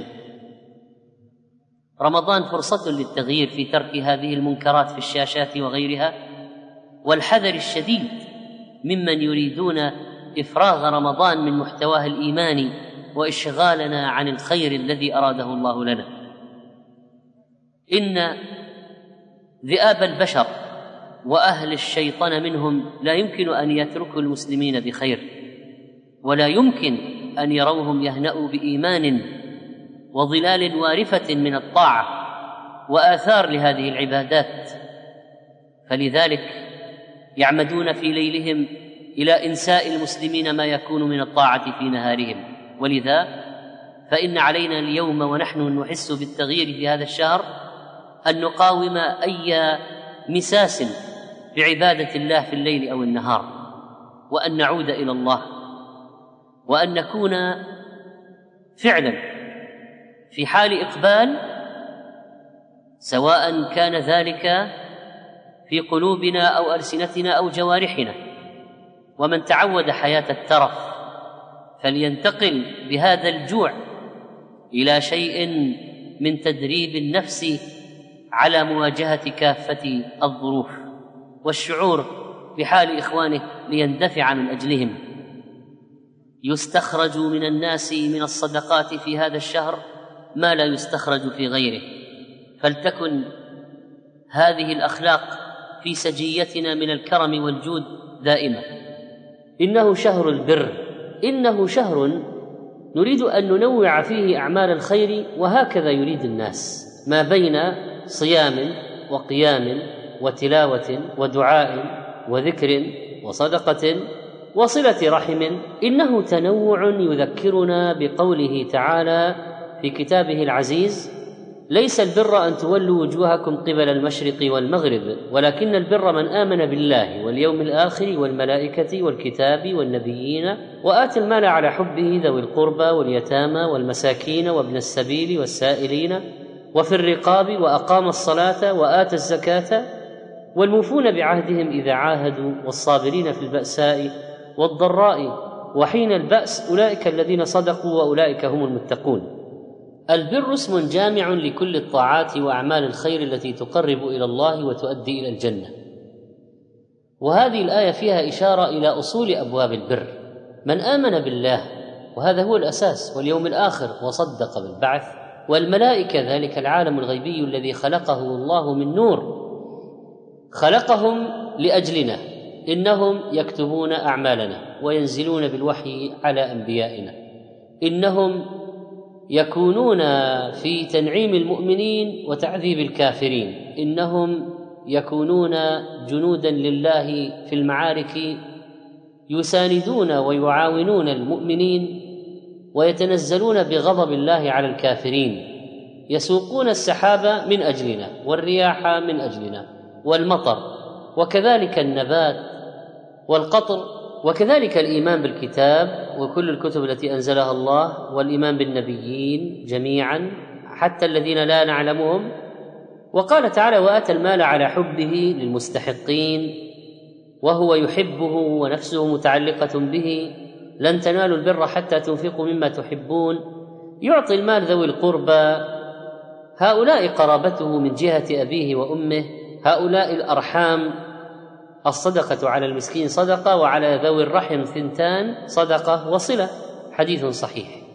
رمضان فرصة للتغيير في ترك هذه المنكرات في الشاشات وغيرها، والحذر الشديد ممن يريدون إفراغ رمضان من محتواه الإيماني وإشغالنا عن الخير الذي أراده الله لنا. إن ذئاب البشر وأهل الشيطان منهم لا يمكن أن يتركوا المسلمين بخير، ولا يمكن أن يروهم يهنأوا بإيمان وظلال وارفة من الطاعة وآثار لهذه العبادات، فلذلك يعمدون في ليلهم إلى إنساء المسلمين ما يكون من الطاعة في نهارهم. ولذا فإن علينا اليوم ونحن نحس بالتغيير في هذا الشهر أن نقاوم أي مساس بعبادة الله في الليل أو النهار، وأن نعود إلى الله، وأن نكون فعلا في حال إقبال، سواء كان ذلك في قلوبنا أو ألسنتنا أو جوارحنا. ومن تعود حياة الترف فلينتقل بهذا الجوع إلى شيء من تدريب النفس على مواجهة كافة الظروف، والشعور بحال إخوانه ليندفع من أجلهم. يستخرج من الناس من الصدقات في هذا الشهر ما لا يستخرج في غيره، فلتكن هذه الأخلاق في سجيتنا من الكرم والجود دائما. إنه شهر البر، إنه شهر نريد أن ننوع فيه أعمال الخير، وهكذا يريد الناس، ما بين صيام وقيام وتلاوة ودعاء وذكر وصدقة وصلة رحم. إنه تنوع يذكرنا بقوله تعالى في كتابه العزيز: ليس البر أن تولوا وجوهكم قبل المشرق والمغرب، ولكن البر من آمن بالله واليوم الآخر والملائكة والكتاب والنبيين وآتى المال على حبه ذوي القربى واليتامى والمساكين وابن السبيل والسائلين وفي الرقاب وأقام الصلاة وآتى الزكاة والموفون بعهدهم إذا عاهدوا والصابرين في البأساء والضراء وحين البأس أولئك الذين صدقوا وأولئك هم المتقون. البر اسم جامع لكل الطاعات وأعمال الخير التي تقرب إلى الله وتؤدي إلى الجنة. وهذه الآية فيها إشارة إلى أصول أبواب البر: من آمن بالله، وهذا هو الأساس، واليوم الآخر، وصدق بالبعث، والملائكة، ذلك العالم الغيبي الذي خلقه الله من نور، خلقهم لأجلنا، إنهم يكتبون أعمالنا وينزلون بالوحي على أنبيائنا، إنهم يكونون في تنعيم المؤمنين وتعذيب الكافرين، إنهم يكونون جنودا لله في المعارك يساندون ويعاونون المؤمنين ويتنزلون بغضب الله على الكافرين، يسوقون السحاب من أجلنا والرياح من أجلنا والمطر، وكذلك النبات والقطر، وكذلك الإيمان بالكتاب وكل الكتب التي أنزلها الله، والإيمان بالنبيين جميعا حتى الذين لا نعلمهم. وقال تعالى: وآتى المال على حبه للمستحقين وهو يحبه ونفسه متعلقة به، لن تنالوا البر حتى تنفقوا مما تحبون. يعطي المال ذوي القربى، هؤلاء قرابته من جهة أبيه وأمه، هؤلاء الأرحام. الصدقة على المسكين صدقة، وعلى ذوي الرحم ثنتان صدقة وصلة، حديث صحيح.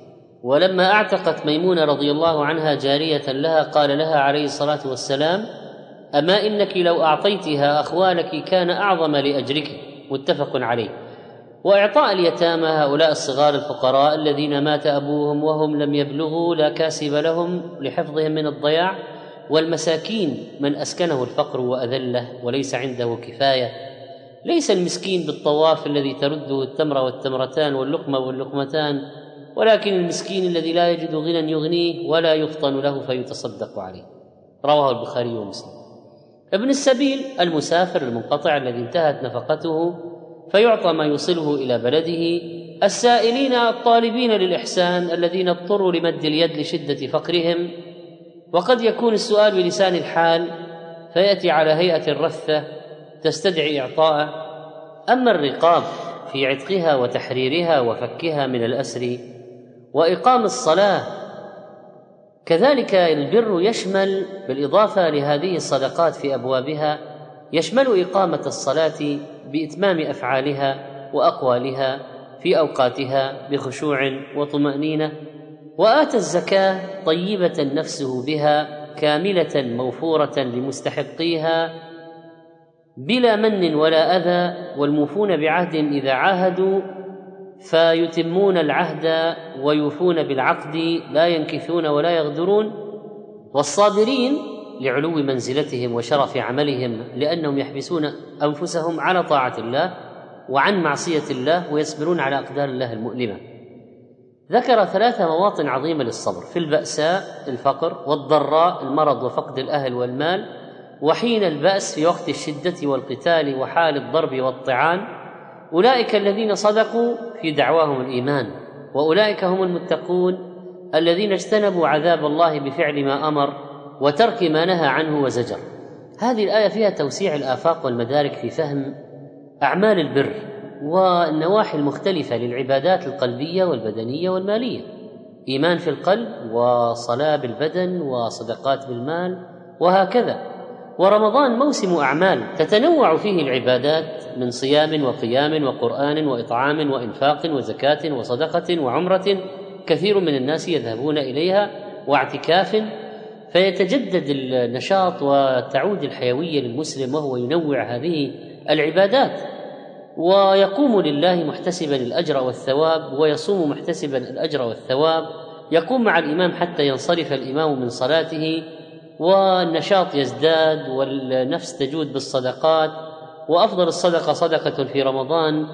ولما اعتقت ميمونة رضي الله عنها جارية لها قال لها عليه الصلاة والسلام: أما إنك لو أعطيتها أخوالك كان أعظم لأجرك. متفق عليه. وإعطاء اليتامى هؤلاء الصغار الفقراء الذين مات أبوهم وهم لم يبلغوا لا كاسب لهم لحفظهم من الضياع، والمساكين من أسكنه الفقر وأذله وليس عنده كفاية. ليس المسكين بالطواف الذي ترده التمرة والتمرتان واللقمة واللقمتان، ولكن المسكين الذي لا يجد غنى يغنيه ولا يفطن له فيتصدق عليه. رواه البخاري ومسلم. ابن السبيل المسافر المنقطع الذي انتهت نفقته فيعطى ما يوصله إلى بلده. السائلين الطالبين للإحسان الذين اضطروا لمد اليد لشدة فقرهم، وقد يكون السؤال بلسان الحال فيأتي على هيئة الرثة تستدعي إعطاءه. أما الرقاب في عتقها وتحريرها وفكها من الأسر وإقام الصلاة، كذلك البر يشمل بالإضافة لهذه الصدقات في أبوابها يشمل إقامة الصلاة بإتمام أفعالها وأقوالها في أوقاتها بخشوع وطمأنينة، وآتى الزكاة طيبة نفسه بها كاملة موفورة لمستحقيها بلا من ولا أذى، والموفون بعهدهم إذا عاهدوا فيتمون العهد ويوفون بالعقد لا ينكثون ولا يغدرون، والصابرين لعلو منزلتهم وشرف عملهم لأنهم يحبسون أنفسهم على طاعة الله وعن معصية الله ويصبرون على أقدار الله المؤلمة. ذكر ثلاث مواطن عظيمة للصبر: في البأساء الفقر، والضراء المرض وفقد الأهل والمال، وحين البأس في وقت الشدة والقتال وحال الضرب والطعان. أولئك الذين صدقوا في دعواهم الإيمان، وأولئك هم المتقون الذين اجتنبوا عذاب الله بفعل ما أمر وترك ما نهى عنه وزجر. هذه الآية فيها توسيع الآفاق والمدارك في فهم أعمال البر والنواحي المختلفة للعبادات القلبية والبدنية والمالية: إيمان في القلب، وصلاة بالبدن، وصدقات بالمال، وهكذا. ورمضان موسم أعمال تتنوع فيه العبادات من صيام وقيام وقرآن وإطعام وإنفاق وزكاة وصدقة وعمرة كثير من الناس يذهبون إليها، واعتكاف، فيتجدد النشاط وتعود الحيوية للمسلم وهو ينوع هذه العبادات، ويقوم لله محتسبا الأجر والثواب، ويصوم محتسبا الأجر والثواب، يقوم مع الإمام حتى ينصرف الإمام من صلاته، والنشاط يزداد والنفس تجود بالصدقات. وأفضل الصدقة صدقة في رمضان،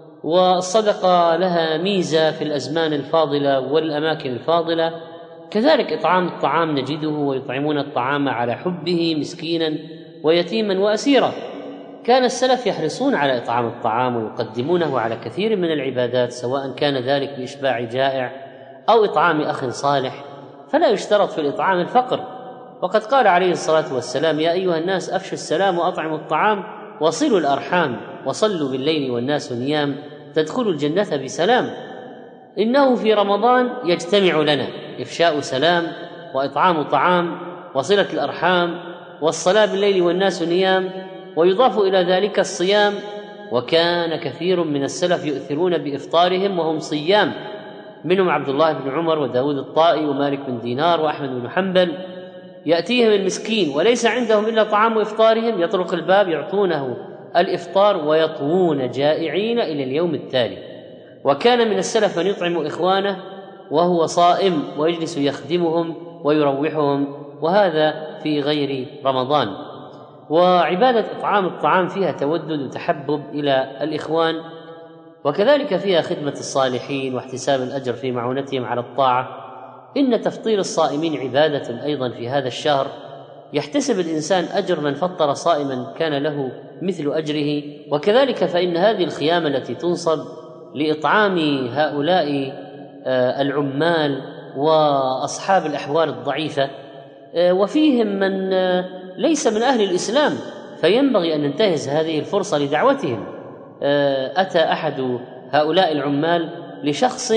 والصدقة لها ميزة في الأزمان الفاضلة والأماكن الفاضلة. كذلك إطعام الطعام نجده ويطعمون الطعام على حبه مسكينا ويتيما وأسيرا. كان السلف يحرصون على إطعام الطعام ويقدمونه على كثير من العبادات، سواء كان ذلك بإشباع جائع أو إطعام أخ صالح، فلا يشترط في الإطعام الفقر. وقد قال عليه الصلاة والسلام: يا أيها الناس أفشوا السلام وأطعموا الطعام وصلوا الأرحام وصلوا بالليل والناس نيام تدخلوا الجنة بسلام. إنه في رمضان يجتمع لنا إفشاء سلام وإطعام طعام وصلة الأرحام والصلاة بالليل والناس نيام، ويضاف إلى ذلك الصيام. وكان كثير من السلف يؤثرون بإفطارهم وهم صيام، منهم عبد الله بن عمر وداود الطائي ومالك بن دينار وأحمد بن حنبل. يأتيهم المسكين وليس عندهم إلا طعام إفطارهم، يطرق الباب يعطونه الإفطار ويطوون جائعين إلى اليوم التالي. وكان من السلف من يطعم إخوانه وهو صائم ويجلس يخدمهم ويروحهم، وهذا في غير رمضان. وعبادة إطعام الطعام فيها تودد وتحبب إلى الإخوان، وكذلك فيها خدمة الصالحين واحتساب الأجر في معونتهم على الطاعة. إن تفطير الصائمين عبادة أيضا في هذا الشهر، يحتسب الإنسان أجر من فطر صائما كان له مثل أجره. وكذلك فإن هذه الخيام التي تنصب لإطعام هؤلاء العمال وأصحاب الأحوال الضعيفة، وفيهم من ليس من أهل الإسلام، فينبغي أن ننتهز هذه الفرصة لدعوتهم. أتى أحد هؤلاء العمال لشخص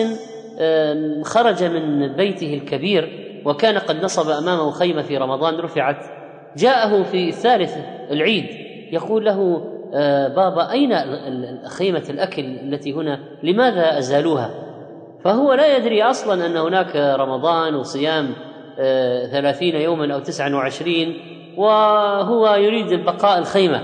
خرج من بيته الكبير وكان قد نصب أمامه خيمة في رمضان رفعت، جاءه في الثالث العيد يقول له: بابا أين خيمة الأكل التي هنا؟ لماذا أزالوها؟ فهو لا يدري أصلا أن هناك رمضان وصيام ثلاثين يوما أو تسعة وعشرين، وهو يريد البقاء الخيمة،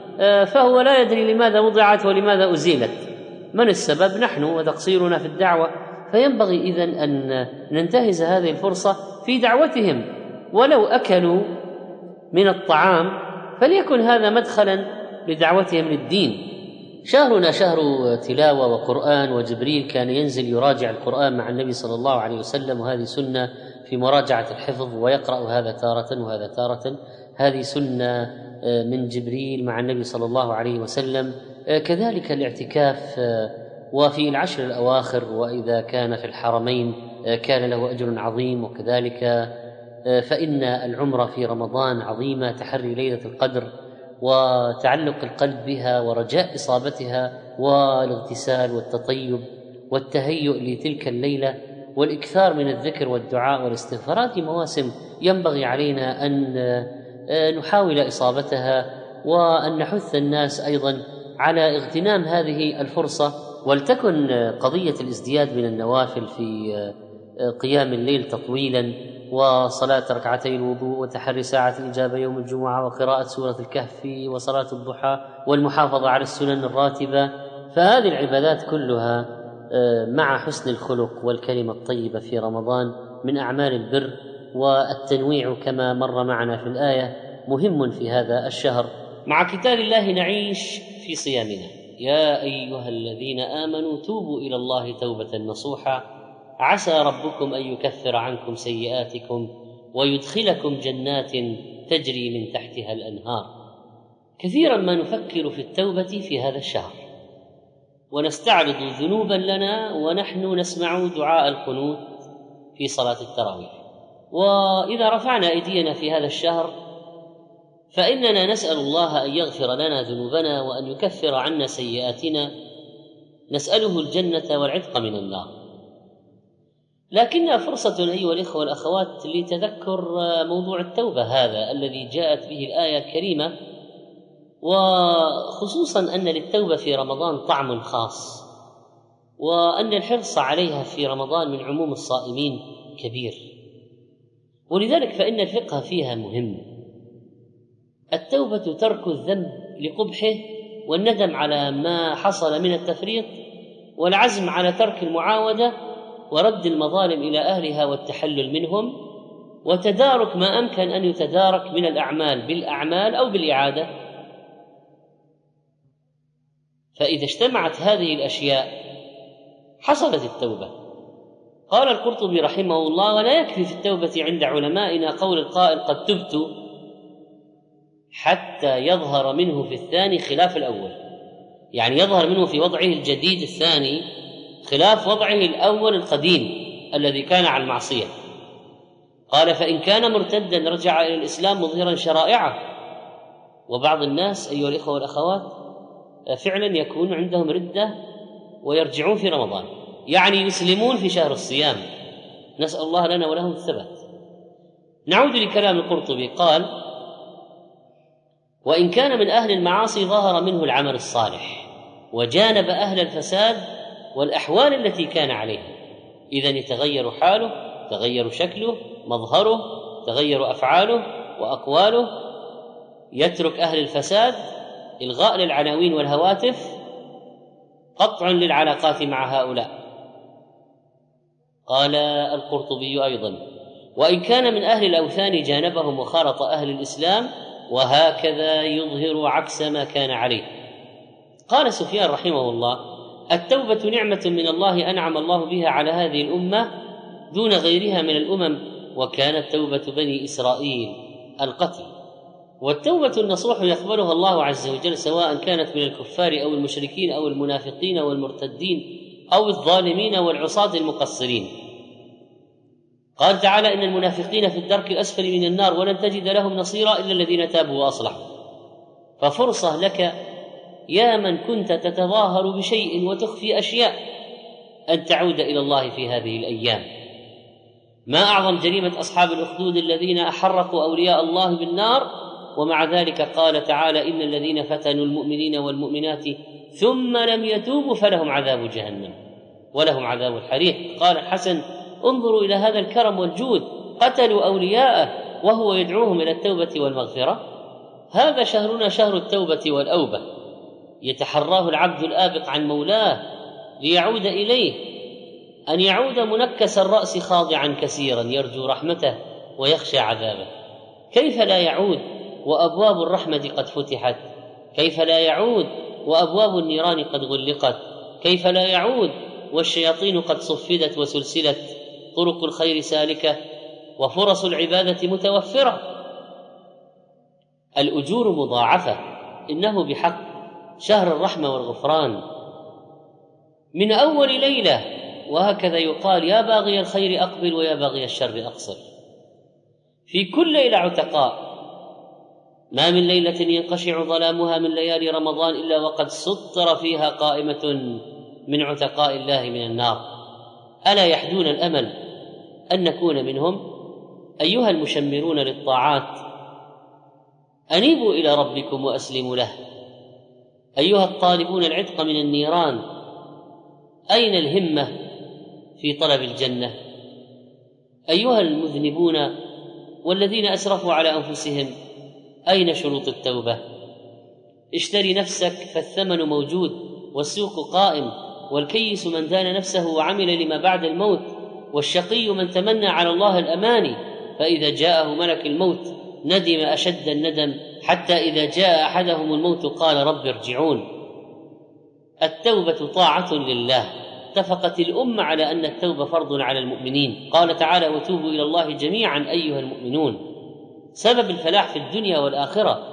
فهو لا يدري لماذا وضعت ولماذا أزيلت. من السبب؟ نحن وتقصيرنا في الدعوة. فينبغي إذن أن ننتهز هذه الفرصة في دعوتهم، ولو أكلوا من الطعام فليكن هذا مدخلا لدعوتهم للدين. شهرنا شهر تلاوة وقرآن، وجبريل كان ينزل يراجع القرآن مع النبي صلى الله عليه وسلم، وهذه سنة في مراجعة الحفظ، ويقرأ هذا تارة وهذا تارة، هذه سنة من جبريل مع النبي صلى الله عليه وسلم. كذلك الاعتكاف وفي العشر الأواخر، وإذا كان في الحرمين كان له أجر عظيم. وكذلك فإن العمرة في رمضان عظيمة، تحري ليلة القدر وتعلق القلب بها ورجاء إصابتها، والاغتسال والتطيب والتهيؤ لتلك الليلة والإكثار من الذكر والدعاء والاستغفار. هذه مواسم ينبغي علينا أن نحاول إصابتها، وأن نحث الناس أيضا على اغتنام هذه الفرصة. ولتكن قضية الازدياد من النوافل في قيام الليل تطويلا، وصلاة ركعتي الوضوء، وتحري ساعة الإجابة يوم الجمعة، وقراءة سورة الكهف، وصلاة الضحى، والمحافظة على السنن الراتبة. فهذه العبادات كلها مع حسن الخلق والكلمة الطيبة في رمضان من أعمال البر، والتنويع كما مر معنا في الآية مهم في هذا الشهر. مع كتاب الله نعيش في صيامنا. يا أيها الذين آمنوا توبوا إلى الله توبة نصوحا عسى ربكم أن يكفر عنكم سيئاتكم ويدخلكم جنات تجري من تحتها الأنهار. كثيرا ما نفكر في التوبة في هذا الشهر، ونستعرض ذنوبا لنا ونحن نسمع دعاء القنوت في صلاة التراويح. وإذا رفعنا أيدينا في هذا الشهر فإننا نسأل الله أن يغفر لنا ذنوبنا وأن يكفر عنا سيئاتنا، نسأله الجنة والعتق من النار. لكنها فرصة أيها الإخوة والأخوات لتذكر موضوع التوبة هذا الذي جاءت به الآية الكريمة، وخصوصا أن للتوبة في رمضان طعم خاص، وأن الحرص عليها في رمضان من عموم الصائمين كبير، ولذلك فإن الفقه فيها مهم. التوبة ترك الذنب لقبحه، والندم على ما حصل من التفريط، والعزم على ترك المعاودة، ورد المظالم إلى أهلها والتحلل منهم، وتدارك ما أمكن أن يتدارك من الأعمال بالأعمال أو بالإعادة. فإذا اجتمعت هذه الأشياء حصلت التوبة. قال القرطبي رحمه الله: ولا يكفي في التوبة عند علمائنا قول القائل قد تبت، حتى يظهر منه في الثاني خلاف الأول، يعني يظهر منه في وضعه الجديد الثاني خلاف وضعه الأول القديم الذي كان على المعصية. قال: فإن كان مرتدا رجع إلى الإسلام مظهرا شرائعه. وبعض الناس أيها الإخوة والأخوات فعلا يكون عندهم ردة ويرجعون في رمضان، يعني يسلمون في شهر الصيام، نسأل الله لنا ولهم الثبات. نعود لكلام القرطبي، قال: وإن كان من أهل المعاصي ظهر منه العمل الصالح وجانب أهل الفساد والأحوال التي كان عليها، إذن يتغير حاله، تغير شكله، مظهره، تغير أفعاله وأقواله، يترك أهل الفساد، إلغاء للعناوين والهواتف، قطع للعلاقات مع هؤلاء. قال القرطبي أيضا: وإن كان من أهل الأوثان جانبهم وخالط أهل الإسلام، وهكذا يظهر عكس ما كان عليه. قال سفيان رحمه الله: التوبة نعمة من الله أنعم الله بها على هذه الأمة دون غيرها من الأمم، وكانت توبة بني إسرائيل القتل. والتوبة النصوح يقبلها الله عز وجل، سواء كانت من الكفار أو المشركين أو المنافقين والمرتدين أو الظالمين والعصاة المقصرين. قال تعالى: إن المنافقين في الدرك الأسفل من النار ولن تجد لهم نصيرا إلا الذين تابوا وأصلحوا. ففرصة لك يا من كنت تتظاهر بشيء وتخفي أشياء أن تعود إلى الله في هذه الأيام. ما أعظم جريمة أصحاب الأخدود الذين أحرقوا أولياء الله بالنار، ومع ذلك قال تعالى: إن الذين فتنوا المؤمنين والمؤمنات ثم لم يتوبوا فلهم عذاب جهنم. ولهم عذاب الحريق. قال الحسن: انظروا إلى هذا الكرم والجود، قتلوا أولياءه وهو يدعوهم إلى التوبة والمغفرة. هذا شهرنا شهر التوبة والأوبة، يتحراه العبد الآبق عن مولاه ليعود إليه، أن يعود منكس الرأس خاضعا كثيرا يرجو رحمته ويخشى عذابه. كيف لا يعود وأبواب الرحمة قد فتحت؟ كيف لا يعود وأبواب النيران قد غلقت؟ كيف لا يعود والشياطين قد صفدت وسلسلت، طرق الخير سالكة وفرص العبادة متوفرة، الأجور مضاعفة. إنه بحق شهر الرحمة والغفران من أول ليلة، وهكذا يقال: يا باغي الخير أقبل ويا باغي الشر أقصر. في كل ليلة عتقاء، ما من ليلة ينقشع ظلامها من ليالي رمضان إلا وقد سطر فيها قائمة من عتقاء الله من النار. ألا يحدون الأمل أن نكون منهم؟ أيها المشمرون للطاعات، أنيبوا إلى ربكم وأسلموا له. أيها الطالبون العتق من النيران، أين الهمة في طلب الجنة؟ أيها المذنبون والذين أسرفوا على أنفسهم، أين شروط التوبة؟ اشتري نفسك فالثمن موجود والسوق قائم، والكيس من دان نفسه وعمل لما بعد الموت، والشقي من تمنى على الله الأماني، فإذا جاءه ملك الموت ندم أشد الندم، حتى إذا جاء أحدهم الموت قال: رب ارجعون. التوبة طاعة لله، اتفقت الأمة على أن التوبة فرض على المؤمنين. قال تعالى: وتوبوا إلى الله جميعا أيها المؤمنون. سبب الفلاح في الدنيا والآخرة،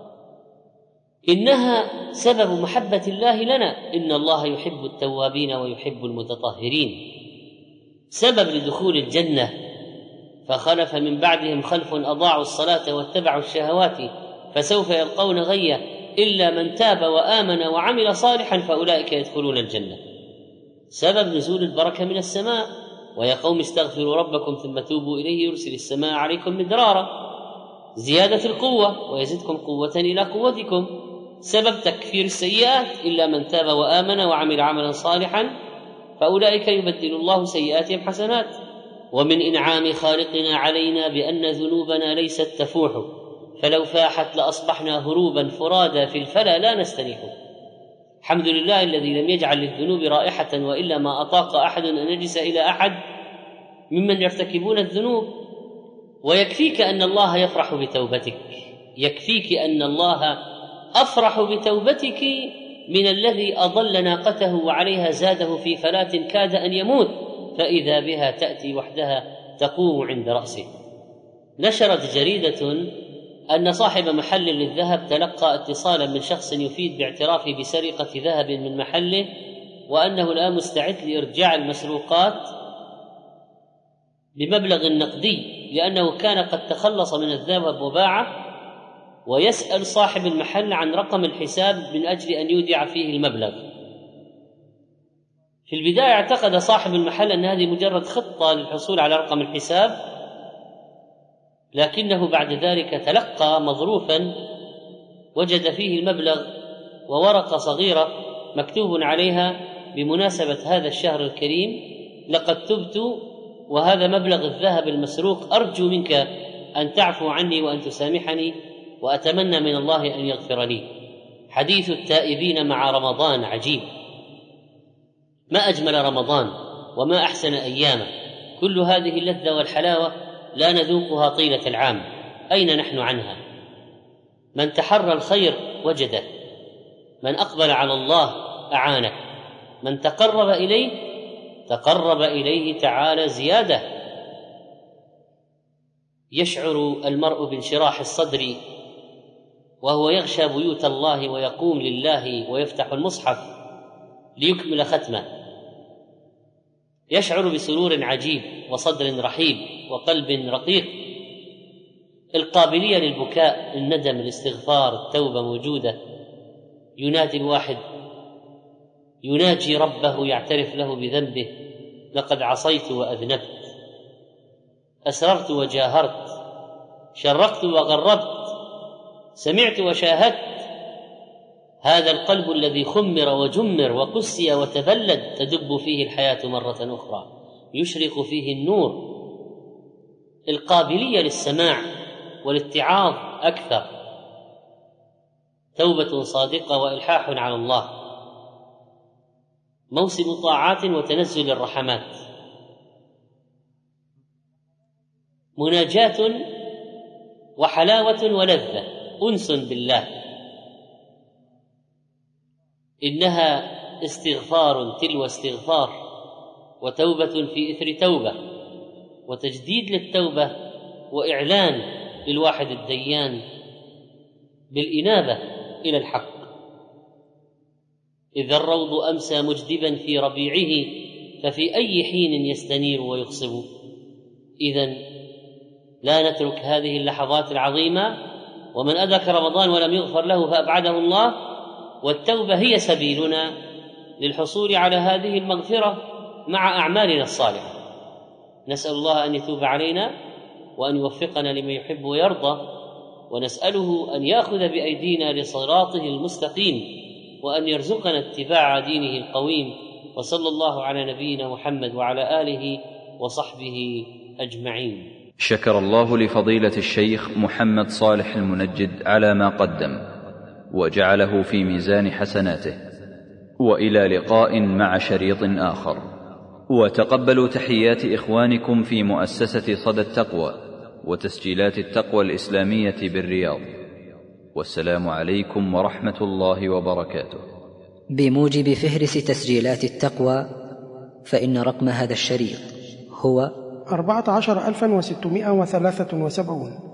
إنها سبب محبة الله لنا، إن الله يحب التوابين ويحب المتطهرين. سبب لدخول الجنة: فخلف من بعدهم خلف أضاعوا الصلاة واتبعوا الشهوات فسوف يلقون غيا إلا من تاب وآمن وعمل صالحا فأولئك يدخلون الجنة. سبب نزول البركة من السماء: ويا قوم استغفروا ربكم ثم توبوا إليه يرسل السماء عليكم مدرارا. زيادة القوة: ويزدكم قوة إلى قوتكم. سبب تكفير السيئات: إلا من تاب وآمن وعمل عملا صالحا فأولئك يبدل الله سيئاتهم حسنات. ومن إنعام خالقنا علينا بأن ذنوبنا ليست تفوح، فلو فاحت لأصبحنا هروبا فرادا في الفلا لا نستريح. الحمد لله الذي لم يجعل للذنوب رائحة، وإلا ما أطاق أحد أن يجلس إلى أحد ممن يرتكبون الذنوب. ويكفيك أن الله يفرح بتوبتك، يكفيك أن الله أفرح بتوبتك من الذي أضل ناقته وعليها زاده في فلاة كاد أن يموت، فإذا بها تأتي وحدها تقوم عند رأسه. نشرت جريدة أن صاحب محل للذهب تلقى اتصالا من شخص يفيد باعترافه بسرقة ذهب من محله، وأنه الآن مستعد لإرجاع المسروقات بمبلغ نقدي، لأنه كان قد تخلص من الذهب وباعه، ويسأل صاحب المحل عن رقم الحساب من أجل أن يودع فيه المبلغ. في البداية اعتقد صاحب المحل أن هذه مجرد خطة للحصول على رقم الحساب، لكنه بعد ذلك تلقى مظروفا وجد فيه المبلغ وورقة صغيرة مكتوب عليها: بمناسبة هذا الشهر الكريم لقد تبت، وهذا مبلغ الذهب المسروق، أرجو منك أن تعفو عني وأن تسامحني، وأتمنى من الله أن يغفر لي. حديث التائبين مع رمضان عجيب. ما أجمل رمضان وما أحسن أيامه، كل هذه اللذة والحلاوة لا نذوقها طيلة العام، أين نحن عنها؟ من تحرى الخير وجده، من أقبل على الله أعانه، من تقرب إليه تقرب إليه تعالى زيادة. يشعر المرء بانشراح الصدر وهو يغشى بيوت الله ويقوم لله ويفتح المصحف ليكمل ختمه، يشعر بسرور عجيب وصدر رحيب وقلب رقيق. القابلية للبكاء، الندم، الاستغفار، التوبة موجودة. ينادي الواحد، يناجي ربه، يعترف له بذنبه: لقد عصيت وأذنبت، أسررت وجاهرت، شرقت وغربت، سمعت وشاهدت. هذا القلب الذي خمر وجمر وقسي وتبلد تدب فيه الحياة مرة أخرى، يشرق فيه النور، القابلية للسماع والاتعاظ أكثر، توبة صادقة وإلحاح على الله، موسم طاعات وتنزل الرحمات، مناجاة وحلاوة ولذة، أنس بالله، إنها استغفار تلو استغفار، وتوبة في إثر توبة، وتجديد للتوبة، وإعلان للواحد الديان بالإنابة إلى الحق. إذا الروض أمسى مجدبا في ربيعه ففي أي حين يستنير ويخصب. إذن لا نترك هذه اللحظات العظيمة، ومن أدرك رمضان ولم يغفر له فأبعده الله، والتوبة هي سبيلنا للحصول على هذه المغفرة مع أعمالنا الصالحة. نسأل الله أن يتوب علينا وأن يوفقنا لما يحب ويرضى، ونسأله أن يأخذ بأيدينا لصراطه المستقيم، وأن يرزقنا اتباع دينه القويم. وصلى الله على نبينا محمد وعلى آله وصحبه أجمعين. شكر الله لفضيلة الشيخ محمد صالح المنجد على ما قدم، وجعله في ميزان حسناته. وإلى لقاء مع شريط آخر، وتقبلوا تحيات إخوانكم في مؤسسة صدى التقوى وتسجيلات التقوى الإسلامية بالرياض، والسلام عليكم ورحمة الله وبركاته. بموجب فهرس تسجيلات التقوى، فإن رقم هذا الشريط هو أربعة عشر ألفا وستمائة وثلاثة وسبعون.